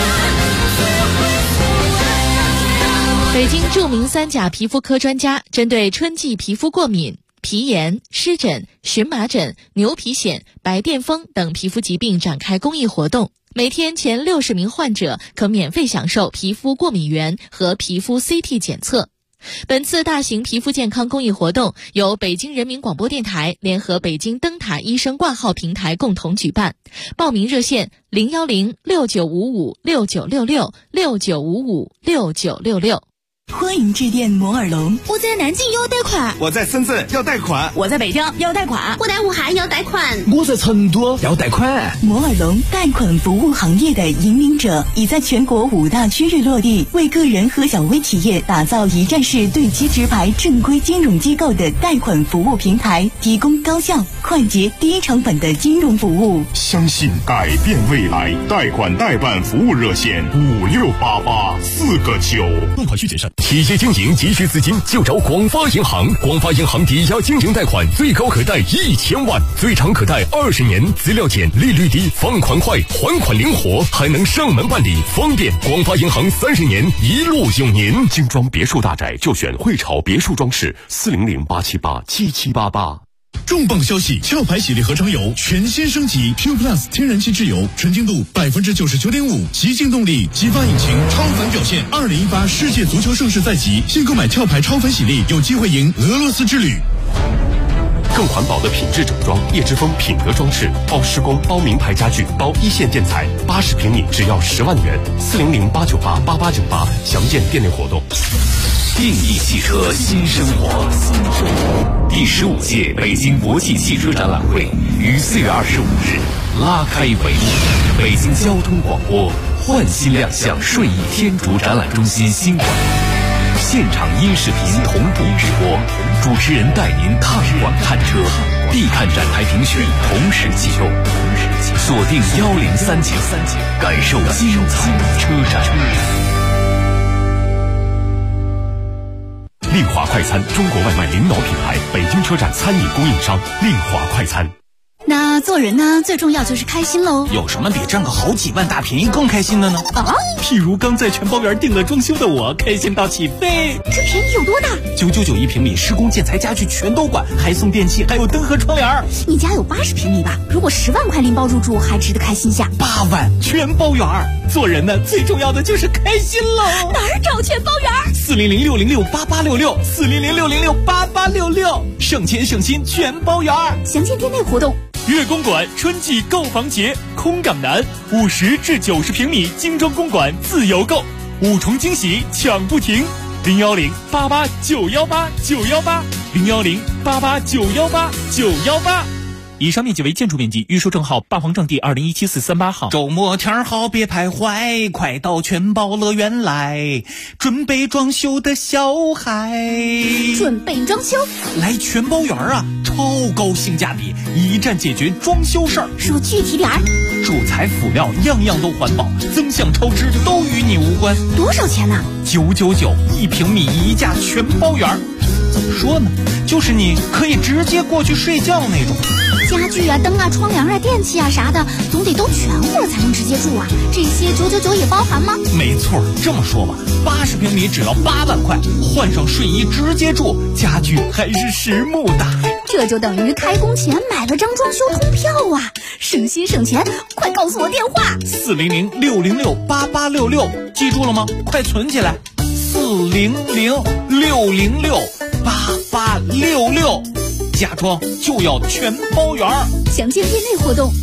北京著名3甲皮肤科专家针对春季皮肤过敏、皮炎、湿疹、荨麻疹、牛皮癣、白癜风等皮肤疾病展开公益活动，每天前60名患者可免费享受皮肤过敏原和皮肤 CT 检测。本次大型皮肤健康公益活动由北京人民广播电台联合北京灯塔医生挂号平台共同举办，报名热线0106955696669556966。 欢迎致电摩尔龙。 我在南京要贷款， 我在深圳要贷款， 我在北京要贷款， 我在武汉要贷款， 我在成都要贷款。 摩尔龙贷款服务行业的引领者，已在全国5大区域落地，为个人和小微企业打造一站式对接直排正规金融机构的贷款服务平台，提供高效、快捷、低成本的金融服务。 相信改变未来，贷款代办服务热线5688-4个9。 贷款需谨慎。企业经营急需资金，就找广发银行。广发银行抵押经营贷款最高可贷1000万，最长可贷20年，资料简，利率低，放款快，还款灵活，还能上门办理，方便。广发银行30年一路有您。 精装别墅大宅就选汇潮别墅装饰，400-878-7788。 重磅消息！壳牌洗涤合成油全新升级 Q Plus 天然气质油，纯净度99.5%，极净动力，激发引擎，超凡表现。2018世界足球盛世在即，现购买壳牌超凡洗涤，有机会赢俄罗斯之旅。 更环保的品质整装，叶之峰品德装饰，包施工，包名牌家具，包一线建材，80平米只要10万元，400-898-8898，详见店内活动。 定义汽车新生活。第15届北京国际汽车展览会于4月25日拉开帷幕。北京交通广播焕新亮相顺义天竺展览中心新馆，现场音视频同步直播，主持人带您探馆看车，必看展台评选同时启动，锁定1039，感受精彩车展。 丽华快餐，中国外卖领导品牌，北京车站餐饮供应商，丽华快餐。 那做人呢，最重要就是开心喽。 有什么比赚个好几万大便宜更开心的呢？譬如刚在全包园订了装修的我，开心到起飞。 这便宜有多大 ？999平米，施工建材家具全都管，还送电器，还有灯和窗帘。 你家有80平米吧？如果10万块拎包入住，还值得开心下。 8万全包园。做人呢，最重要的就是开心喽。 哪儿找全包园 ？400-606-8866，400-606-8866，省钱省心全包园。 详见店内活动。 粤公馆春季购房节，空港南50至90平米精装公馆自由购，5重惊喜抢不停。 ，01088918918，01088918918。以上面积为建筑面积，预售证号霸皇正地2017-438号。 周末天好别徘徊，快到全宝乐园来，准备装修的小孩。 准备装修？ 来全宝园啊，超高性价比，一站解决装修事儿。 说具体点儿。 主材辅料样样都环保，增项超支都与你无关。 多少钱呢 ？999，1平米一价全包圆。怎么说呢？就是你可以直接过去睡觉那种。 家具啊、灯啊、窗帘啊、电器啊啥的，总得都全乎了才能直接住啊。这些999也包含吗？ 没错，这么说吧，80平米只要8万块，换上睡衣直接住，家具还是实木的。 这就等于开工前买了张装修通票啊，省心省钱。快告诉我电话 ：400-606-8866，记住了吗？快存起来，400-606-8866，家装就要全包圆。 详见店内活动。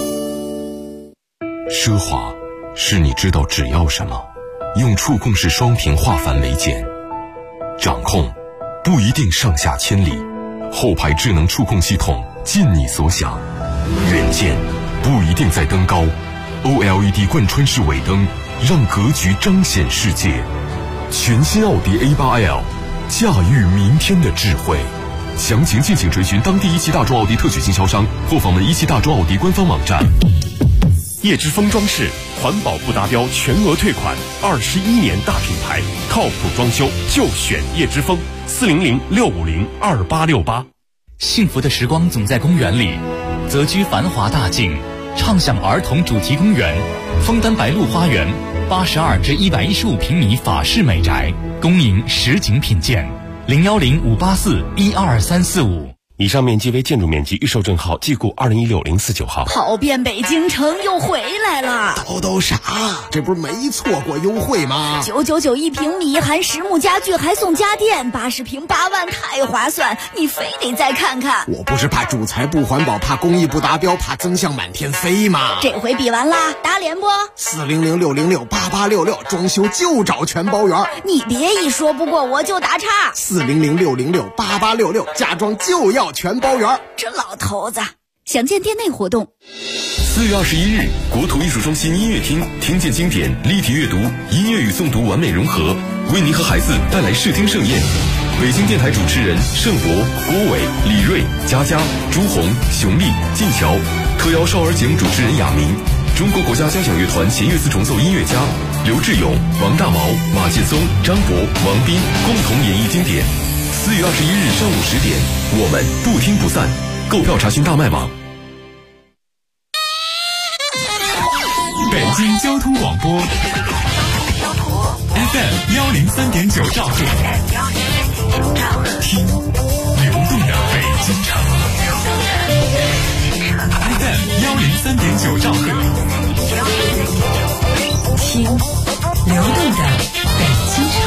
奢华是你知道只要什么，用触控式双屏化繁为简。掌控不一定上下千里，后排智能触控系统尽你所想。远见不一定在登高， OLED 贯穿式尾灯让格局彰显世界。全新奥迪 A8L， 驾驭明天的智慧。详情敬请追寻当地一汽大众奥迪特许经销商或访问一汽大众奥迪官方网站。 叶之峰装饰环保不达标全额退款，21年大品牌，靠谱装修就选叶之峰，400-650-2868。 幸福的时光总在公园里，择居繁华大境，畅享儿童主题公园，枫丹白露花园，82至115平米法式美宅，恭迎实景品鉴。010-584-12345。 以上面积为建筑面积，预售证号记故2016-049号。 跑遍北京城又回来了， 都啥？这不是没错过优惠吗 ？999平米，含实木家具还送家电，80平8万，太划算！你非得再看看。 我不是怕主材不环保，怕工艺不达标，怕增项满天飞吗？ 这回比完啦，打脸不 ？400-606-8866，装修就找全包圆。 你别一说不过我就打岔。 400-606-8866，家装就要全包圆。 这老头子。详见店内活动。 4月21日，国土艺术中心音乐厅，听见经典，立体阅读，音乐与诵读完美融合，为您和孩子带来视听盛宴。北京电台主持人盛博、郭伟、李瑞、佳佳、朱红、熊丽、晋桥，特邀少儿节目主持人亚明，中国国家交响乐团弦乐四重奏音乐家刘志勇、王大毛、马劲松、张博、王斌共同演绎经典。4月21日上午10点，我们不听不散。购票查询大麦网。 北京交通广播 FM103.9兆赫，听流动的北京城。FM103.9兆赫，听流动的北京城。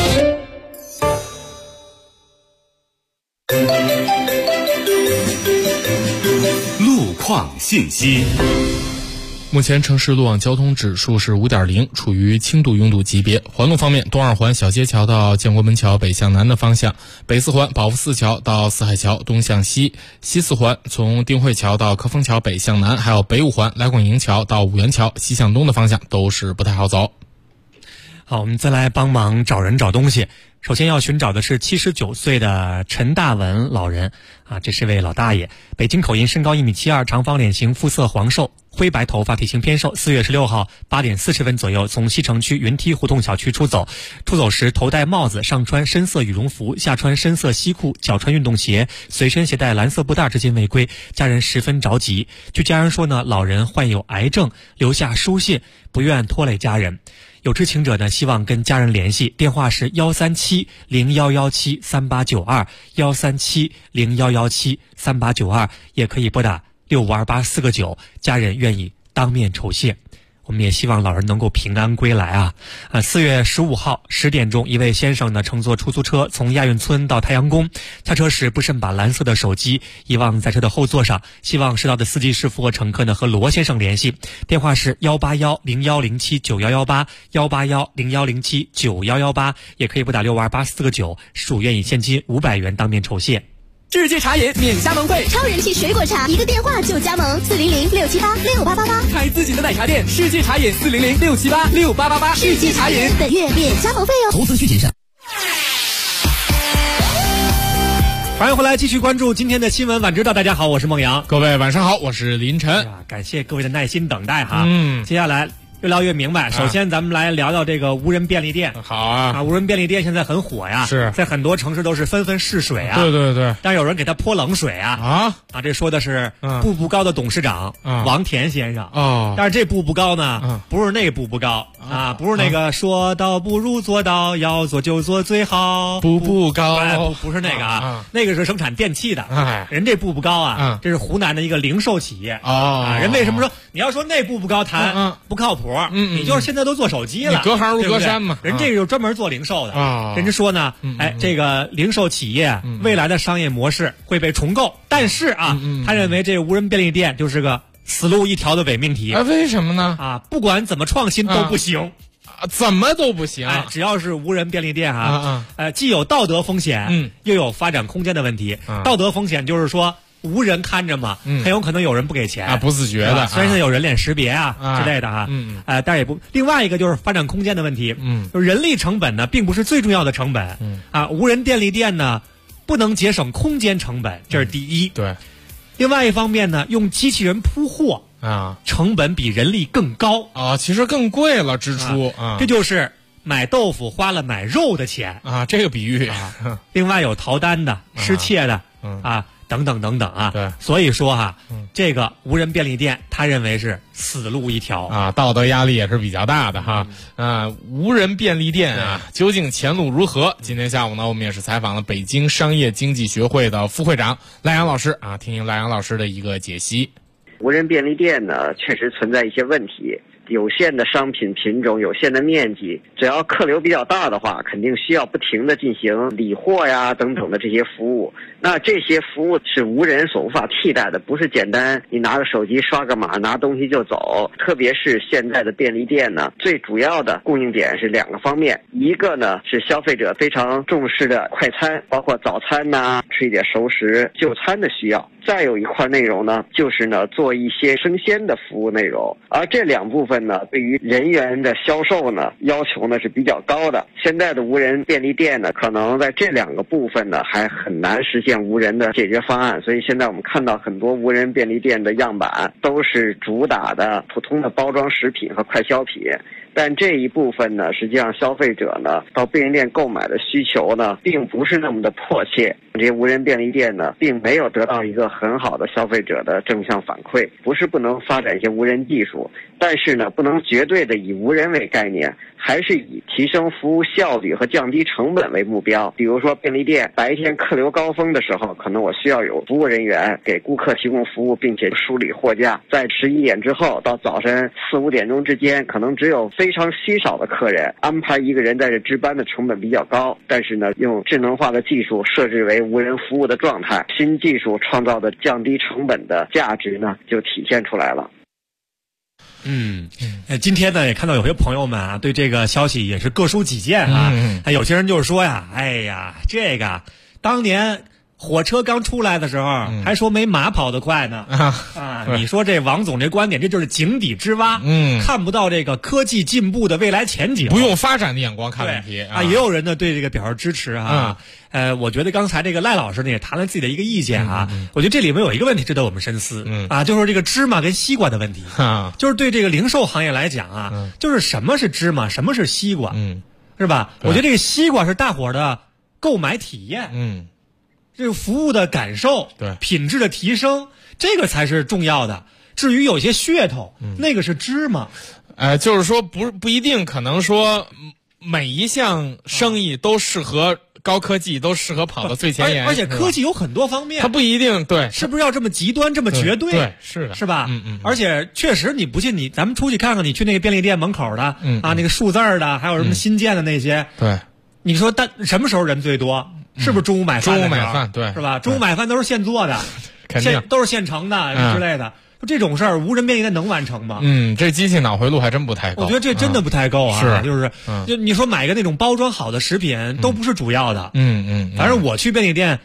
路况信息。 目前城市路网交通指数是 5.0， 处于轻度拥堵级别。环路方面，东二环小街桥到建国门桥北向南的方向，北四环保福寺桥到四海桥东向西，西四环从丁汇桥到科丰桥北向南，还有北五环来广营桥到五元桥西向东的方向都是不太好走。 好，我们再来帮忙找人找东西。首先要寻找的是79岁的陈大文老人啊，这是位老大爷，北京口音，身高1.72米，长方脸型，肤色黄瘦，灰白头发，体型偏瘦。4月16号8点40分左右从西城区云梯胡同小区出走，出走时头戴帽子，上穿深色羽绒服，下穿深色西裤，脚穿运动鞋，随身携带蓝色布袋，至今未归。家人十分着急。据家人说呢，老人患有癌症，留下书信，不愿拖累家人。有知情者呢，希望跟家人联系，电话是137-0117-3892，137-0117-3892，也可以拨打6528-4个9，家人愿意当面酬谢。 我们也希望老人能够平安归来啊！4月15号10点钟，一位先生呢乘坐出租车从亚运村到太阳宫，下车时不慎把蓝色的手机遗忘在车的后座上，希望知道的司机师傅和乘客呢和罗先生联系，电话是18101079118，18101079118，也可以拨打628449，属愿以现金500元当面酬谢。 世界茶饮免加盟费， 超人气水果茶，一个电话就加盟，400-678-6888， 开自己的奶茶店。世界茶饮400-678-6888， 世界茶饮本月免加盟费哦。 投资需谨慎。 欢迎回来，继续关注今天的新闻晚知道。大家好，我是孟阳。 各位晚上好，我是林晨。 感谢各位的耐心等待哈。接下来越聊越明白。首先，咱们来聊聊这个无人便利店。 好啊， 无人便利店现在很火呀， 是在很多城市都是纷纷试水啊。 对对对， 但有人给他泼冷水啊。这说的是步步高的董事长王田先生。但是这步步高呢，不是那个步步高啊，不是那个说到不如做到，要做就做最好。 步步高， 不是那个啊，那个是生产电器的。人这步步高啊，这是湖南的一个零售企业人为什么说你要说那步步高谈不靠谱？你就是现在都做手机了， 你隔行如隔山嘛。 人这个就专门做零售的人家说呢，这个零售企业未来的商业模式会被重构，但是他认为这无人便利店就是个死路一条的伪命题。 为什么呢？ 不管怎么创新都不行。 怎么都不行。 只要是无人便利店既有道德风险，又有发展空间的问题。道德风险就是说无人看着嘛，很有可能有人不给钱不自觉的。 虽然现在有人脸识别之类的但也不。另外一个就是发展空间的问题，就是人力成本呢并不是最重要的成本无人便利店呢不能节省空间成本，这是第一。 对。 另外一方面呢，用机器人铺货成本比人力更高其实更贵了支出这就是买豆腐花了买肉的钱这个比喻另外有逃单的、失窃的等等等等对， 所以说这个无人便利店他认为是死路一条道德压力也是比较大的无人便利店究竟前路如何？今天下午呢，我们也是采访了北京商业经济学会的副会长赖阳老师听听赖阳老师的一个解析。 无人便利店呢，确实存在一些问题。有限的商品品种、有限的面积，只要客流比较大的话，肯定需要不停的进行理货呀等等的这些服务。那这些服务是无人所无法替代的，不是简单你拿个手机刷个码拿东西就走。特别是现在的便利店呢，最主要的供应点是两个方面，一个呢是消费者非常重视的快餐，包括早餐呐、吃一点熟食、就餐的需要。再有一块内容呢，就是呢做一些生鲜的服务内容，而这两部分呢，对于人员的销售呢要求呢是比较高的。现在的无人便利店呢，可能在这两个部分呢还很难实现无人的解决方案，所以现在我们看到很多无人便利店的样板都是主打的普通的包装食品和快消品。但这一部分呢，实际上消费者呢到便利店购买的需求呢，并不是那么的迫切。这些无人便利店呢，并没有得到一个很好的消费者的正向反馈。不是不能发展一些无人技术，但是呢，不能绝对的以无人为概念，还是以提升服务效率和降低成本为目标。比如说便利店白天客流高峰的时候，可能我需要有服务人员给顾客提供服务，并且梳理货架。在11点之后到早晨4、5点钟之间，可能只有非常稀少的客人，安排一个人在这值班的成本比较高，但是呢，用智能化的技术设置为无人服务的状态，新技术创造的降低成本的价值呢，就体现出来了。 今天呢也看到有些朋友们对这个消息也是各抒己见有些人就是说呀，这个当年火车刚出来的时候还说没马跑得快呢你说这王总这观点，这就是井底之蛙看不到这个科技进步的未来前景， 不用发展的眼光看问题也有人呢对这个表示支持我觉得刚才这个赖老师呢也谈了自己的一个意见我觉得这里面有一个问题值得我们深思就是这个芝麻跟西瓜的问题就是对这个零售行业来讲就是什么是芝麻，什么是西瓜是吧？我觉得这个西瓜是大伙的购买体验这个服务的感受， 对品质的提升，这个才是重要的。至于有些噱头，那个是芝麻。 就是说不一定，可能说每一项生意都适合高科技都适合跑到最前沿， 而且科技有很多方面， 它不一定对， 是不是要这么极端这么绝对？ 对，是的， 是吧？而且确实你不信咱们出去看看，你去那个便利店门口的那个数字的，还有什么新建的那些， 对， 你说什么时候人最多？是不是中午买饭？ 中午买饭，对， 是吧？中午买饭都是现做的， 肯定都是现成的之类的。这种事儿无人便利店能完成吗？ 这机器脑回路还真不太够。 我觉得这真的不太够啊！ 是， 就你说买个那种包装好的食品都不是主要的。反正我去便利店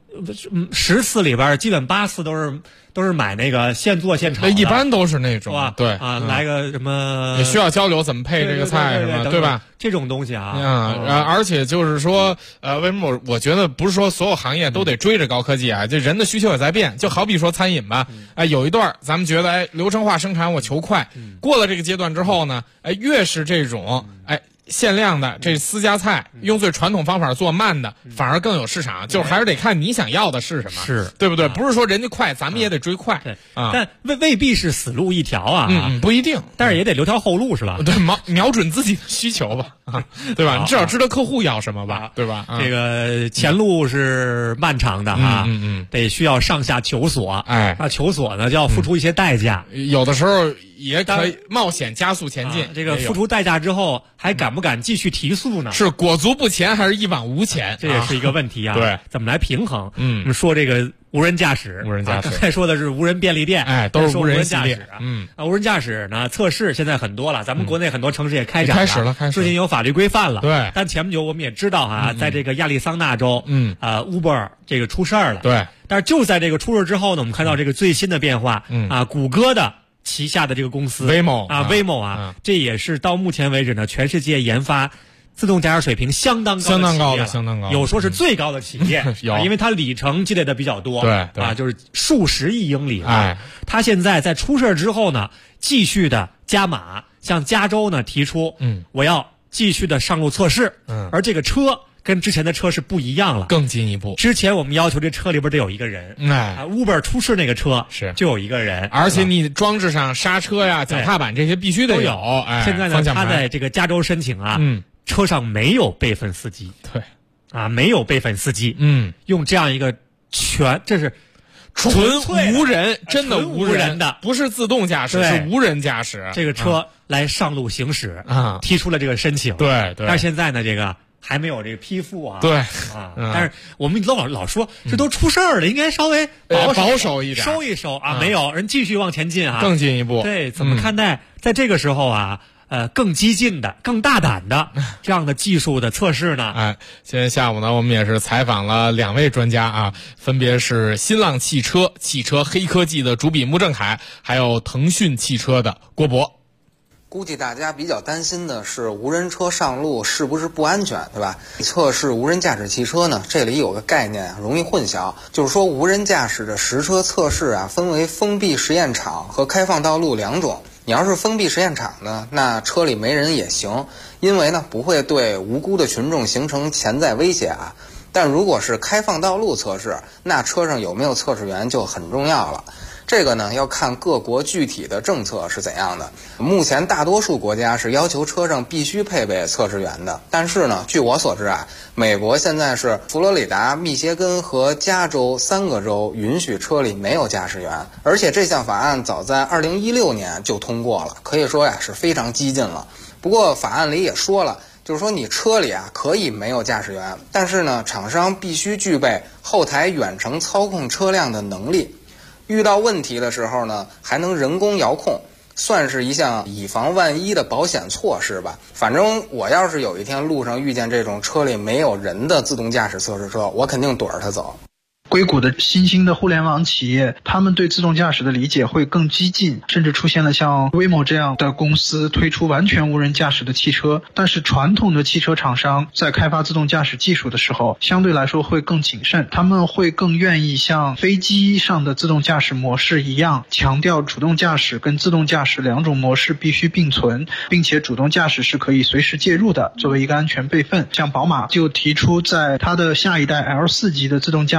，10次里边基本8次都是买那个现做现炒的， 一般都是那种对来个什么也需要交流怎么配这个菜什么，对吧？ 这种东西啊， 而且就是说，为什么我觉得不是说所有行业都得追着高科技啊？就人的需求也在变，就好比说餐饮吧，有一段咱们觉得流程化生产我求快，过了这个阶段之后呢，越是这种限量的这私家菜，用最传统方法做慢的，反而更有市场。就是还是得看你想要的是什么， 是对不对？不是说人家快，咱们也得追快。 但未必是死路一条啊， 不一定。 但是也得留条后路，是吧？ 对，瞄准自己的需求吧，对吧？你至少知道客户要什么吧，对吧？ 这个前路是漫长的哈，得需要上下求索。求索呢，就要付出一些代价， 有的时候也可以冒险加速前进。 这个付出代价之后，还敢不敢继续提速呢？ 是裹足不前还是一往无前？ 这也是一个问题啊。 对， 怎么来平衡？我们说这个无人驾驶，刚才说的是无人便利店， 都是无人驾驶啊。无人驾驶呢，测试现在很多了，咱们国内很多城市也开展了， 最近有法律规范了。 对， 但前不久我们也知道在这个亚利桑那州，Uber 这个出事儿了。 对， 但是就在这个出事之后呢，我们看到这个最新的变化，谷歌的旗下的这个公司 Waymo 这也是到目前为止呢，全世界研发自动驾驶水平相当高的，有说是最高的企业，因为它里程积累的比较多， 对就是数十亿英里它现在在出事之后呢，继续的加码，向加州呢提出，我要继续的上路测试，而这个车跟之前的车是不一样了， 更进一步。 之前我们要求这车里边得有一个人，Uber 出事那个车就有一个人， 而且你装置上刹车呀、脚踏板这些必须得有。 现在呢，他在这个加州申请车上没有备份司机， 对， 没有备份司机，用这样一个这是纯无人，真的无人的， 不是自动驾驶，是无人驾驶。 这个车来上路行驶提出了这个申请， 对， 但是现在呢，这个还没有这个批复啊， 对但是我们老说这都出事儿了，应该稍微保守一点， 收一收没有人继续往前进更进一步。 对，怎么看待在这个时候更激进的、更大胆的这样的技术的测试呢？ 今天下午呢，我们也是采访了2位专家分别是新浪汽车黑科技的主笔穆正海，还有腾讯汽车的郭博。 估计大家比较担心的是无人车上路是不是不安全，对吧？测试无人驾驶汽车呢，这里有个概念容易混淆，就是说无人驾驶的实车测试分为封闭实验场和开放道路2种。你要是封闭实验场呢，那车里没人也行，因为呢不会对无辜的群众形成潜在威胁但如果是开放道路测试，那车上有没有测试员就很重要了。这个呢要看各国具体的政策是怎样的。目前大多数国家是要求车上必须配备测试员的，但是呢据我所知美国现在是佛罗里达、密歇根和加州3个州允许车里没有驾驶员，而且这项法案早在2016年就通过了，可以说是非常激进了。不过法案里也说了，就是说你车里可以没有驾驶员，但是呢厂商必须具备后台远程操控车辆的能力，遇到问题的时候呢还能人工遥控，算是一项以防万一的保险措施吧。反正我要是有一天路上遇见这种车里没有人的自动驾驶测试车，我肯定躲着它走。 硅谷的新兴的互联网企业，他们对自动驾驶的理解会更激进，甚至出现了像 Waymo 这样的公司推出完全无人驾驶的汽车。但是传统的汽车厂商在开发自动驾驶技术的时候，相对来说会更谨慎，他们会更愿意像飞机上的自动驾驶模式一样，强调主动驾驶跟自动驾驶2种模式必须并存，并且主动驾驶是可以随时介入的，作为一个安全备份。像宝马就提出在它的下一代 L4 级的自动驾驶技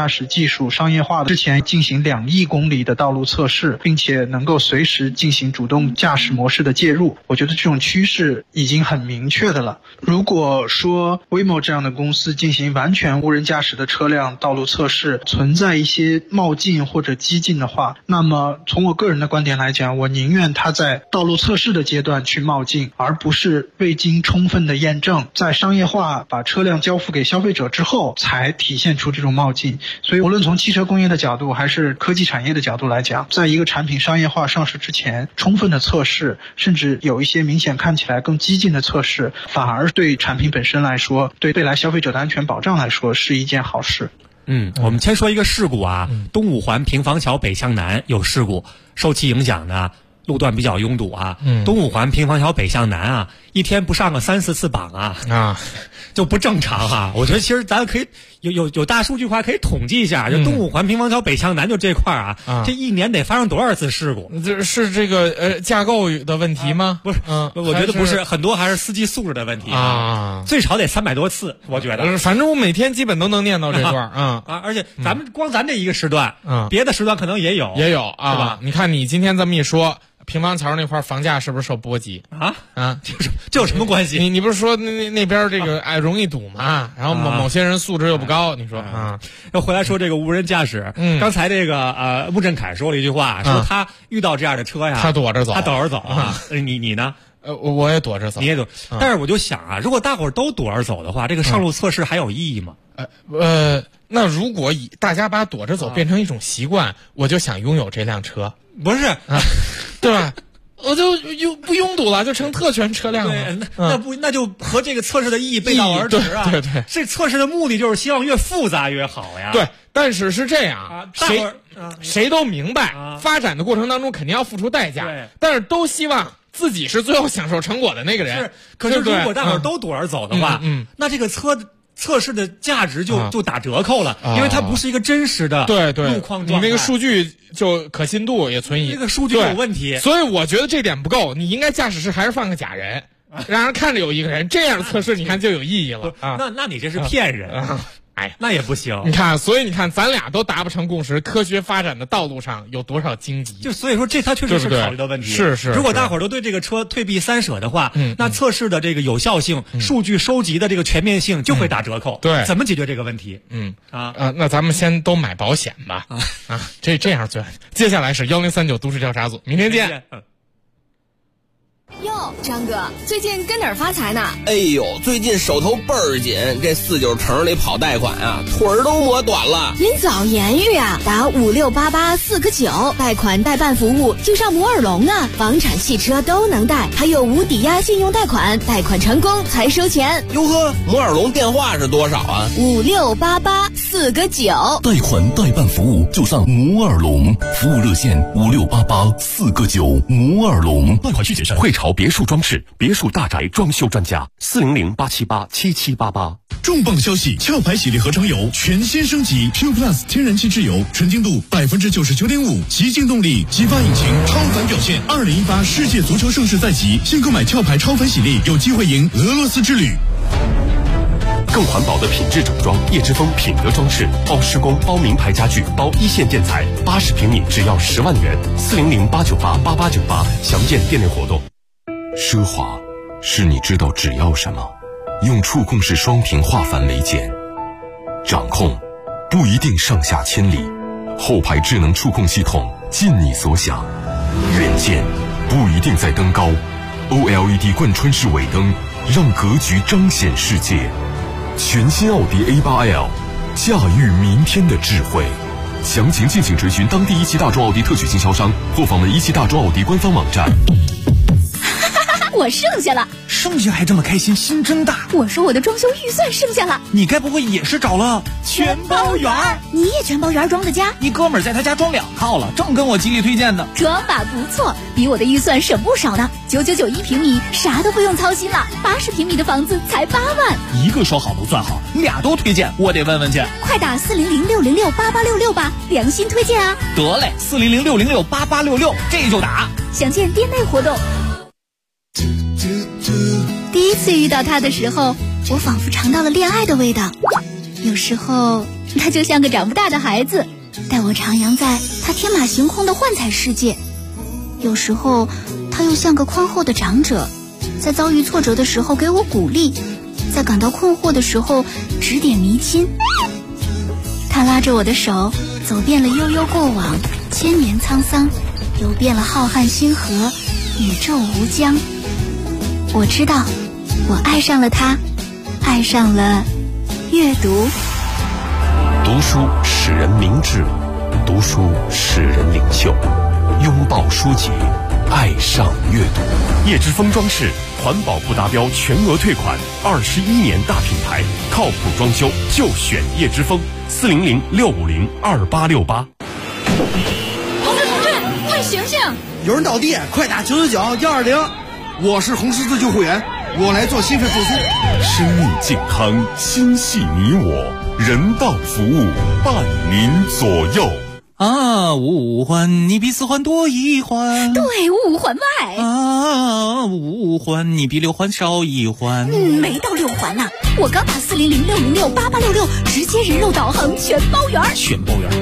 技术商业化之前进行2亿公里的道路测试，并且能够随时进行主动驾驶模式的介入。我觉得这种趋势已经很明确的了。如果说 Waymo 这样的公司进行完全无人驾驶的车辆道路测试存在一些冒进或者激进的话，那么从我个人的观点来讲，我宁愿它在道路测试的阶段去冒进，而不是未经充分的验证，在商业化把车辆交付给消费者之后才体现出这种冒进。所以无论从汽车工业的角度还是科技产业的角度来讲，在一个产品商业化上市之前，充分的测试，甚至有一些明显看起来更激进的测试，反而对产品本身来说，对未来消费者的安全保障来说是一件好事。 我们先说一个事故啊，东五环平房桥北向南有事故，受其影响呢，路段比较拥堵啊。东五环平房桥北向南啊，一天不上个3-4次榜啊，就不正常哈。我觉得其实咱可以有大数据的话可以统计一下，就东五环平房桥北向南就这块啊，这一年得发生多少次事故？ 这是这个架构的问题吗？ 不是，我觉得不是，很多还是司机素质的问题啊，最少得300多次，我觉得。 反正我每天基本都能念到这段而且咱这一个时段，别的时段可能也有啊，是吧？你看你今天这么一说。平房桥那块房价是不是受波及这有什么关系？ 你不是说那边这个容易堵嘛？然后某些人素质又不高，你说要回来说这个无人驾驶。刚才这个穆振凯说了一句话，说他遇到这样的车呀， 他躲着走啊。你呢？ 我也躲着走， 你也躲。但是我就想啊，如果大伙儿都躲着走的话，这个上路测试还有意义吗？ 那如果大家把躲着走变成一种习惯，我就想拥有这辆车。 不是对吧？我就不拥堵了，就成特权车辆了。 那就和这个测试的意义背道而驰啊！ 对， 这测试的目的就是希望越复杂越好呀。 对，但是是这样，谁都明白，发展的过程当中肯定要付出代价，但是都希望自己是最后享受成果的那个人。 可是如果大伙儿都躲着走的话，那这个测试的价值就打折扣了，因为它不是一个真实的路况状态， 你那个数据就可信度也存疑， 那个数据有问题。 所以我觉得这点不够，你应该驾驶室还是放个假人，让人看着有一个人，这样的测试你看就有意义了啊。 那你这是骗人。那也不行。 你看，所以你看，咱俩都达不成共识，科学发展的道路上有多少荆棘？ 所以说它确实是考虑的问题。 是。 如果大伙儿都对这个车退避三舍的话，那测试的这个有效性、数据收集的这个全面性就会打折扣。 对， 怎么解决这个问题？ 那咱们先都买保险吧。这样最。接下来是1039都市调查组，明天见。 哟，张哥，最近跟哪儿发财呢？ 哎呦，最近手头倍儿紧，这49城里跑贷款啊，腿儿都磨短了。 您早言语啊，打5688-4个9，贷款代办服务就上摩尔龙啊，房产、汽车都能贷，还有无抵押信用贷款，贷款成功才收钱。 哟呵，摩尔龙电话是多少啊 ？5688-4个9， 贷款代办服务就上摩尔龙，服务热线5688-4个9，摩尔龙。贷款需谨慎。 汇潮别墅装饰，别墅大宅装修专家，400-878-7788。 重磅消息！壳牌喜力合成油全新升级 ，Pure Plus 天然气质油，纯净度99.5%，极净动力，激发引擎，超凡表现。2018世界足球盛世在即，现购买壳牌超凡喜力，有机会赢俄罗斯之旅。 更环保的品质整装，叶之峰品德装饰，包施工，包名牌家具，包一线建材，80平米只要10万元，400-898-8898，详见店内活动。 奢华是你知道只要什么，用触控式双屏化繁为简。掌控不一定上下千里，后排智能触控系统尽你所想。远见不一定在登高， OLED 贯穿式尾灯让格局彰显世界。全新奥迪 A8L， 驾驭明天的智慧。详情敬请垂询当地一汽大众奥迪特许经销商，或访问一汽大众奥迪官方网站。 我剩下了， 剩下还这么开心，心真大。 我说我的装修预算剩下了， 你该不会也是找了全包园？ 你也全包园装的家？ 你哥们儿在他家装2套了，正跟我极力推荐的。 装法不错，比我的预算省不少呢。9991平米，啥都不用操心了。80平米的房子才8万。 一个说好不算好，2都推荐，我得问问去。 快打400-606-8866吧，良心推荐啊！ 得嘞，400-606-8866，这就打。 详见店内活动。第一次遇到他的时候，我仿佛尝到了恋爱的味道。有时候他就像个长不大的孩子，带我徜徉在他天马行空的幻彩世界。有时候他又像个宽厚的长者，在遭遇挫折的时候给我鼓励，在感到困惑的时候指点迷津。他拉着我的手，走遍了悠悠过往，千年沧桑，游遍了浩瀚星河，宇宙无疆。我知道，我爱上了他，爱上了阅读。 读书使人明智，读书使人领袖。拥抱书籍，爱上阅读。叶之峰装饰，环保不达标全额退款，21年大品牌，靠谱装修就选叶之峰，400-650-2868。 同志，快醒醒！ 有人倒地，快打999-120。我是红十字救护员，我来做心肺复苏。 生命健康，心系你我，人道服务伴您左右。 啊，五环你比4环多1环， 对，5环外啊，5环你比6环少1环， 没到6环呢。我刚打400-606-8866，直接人肉导航全包圆。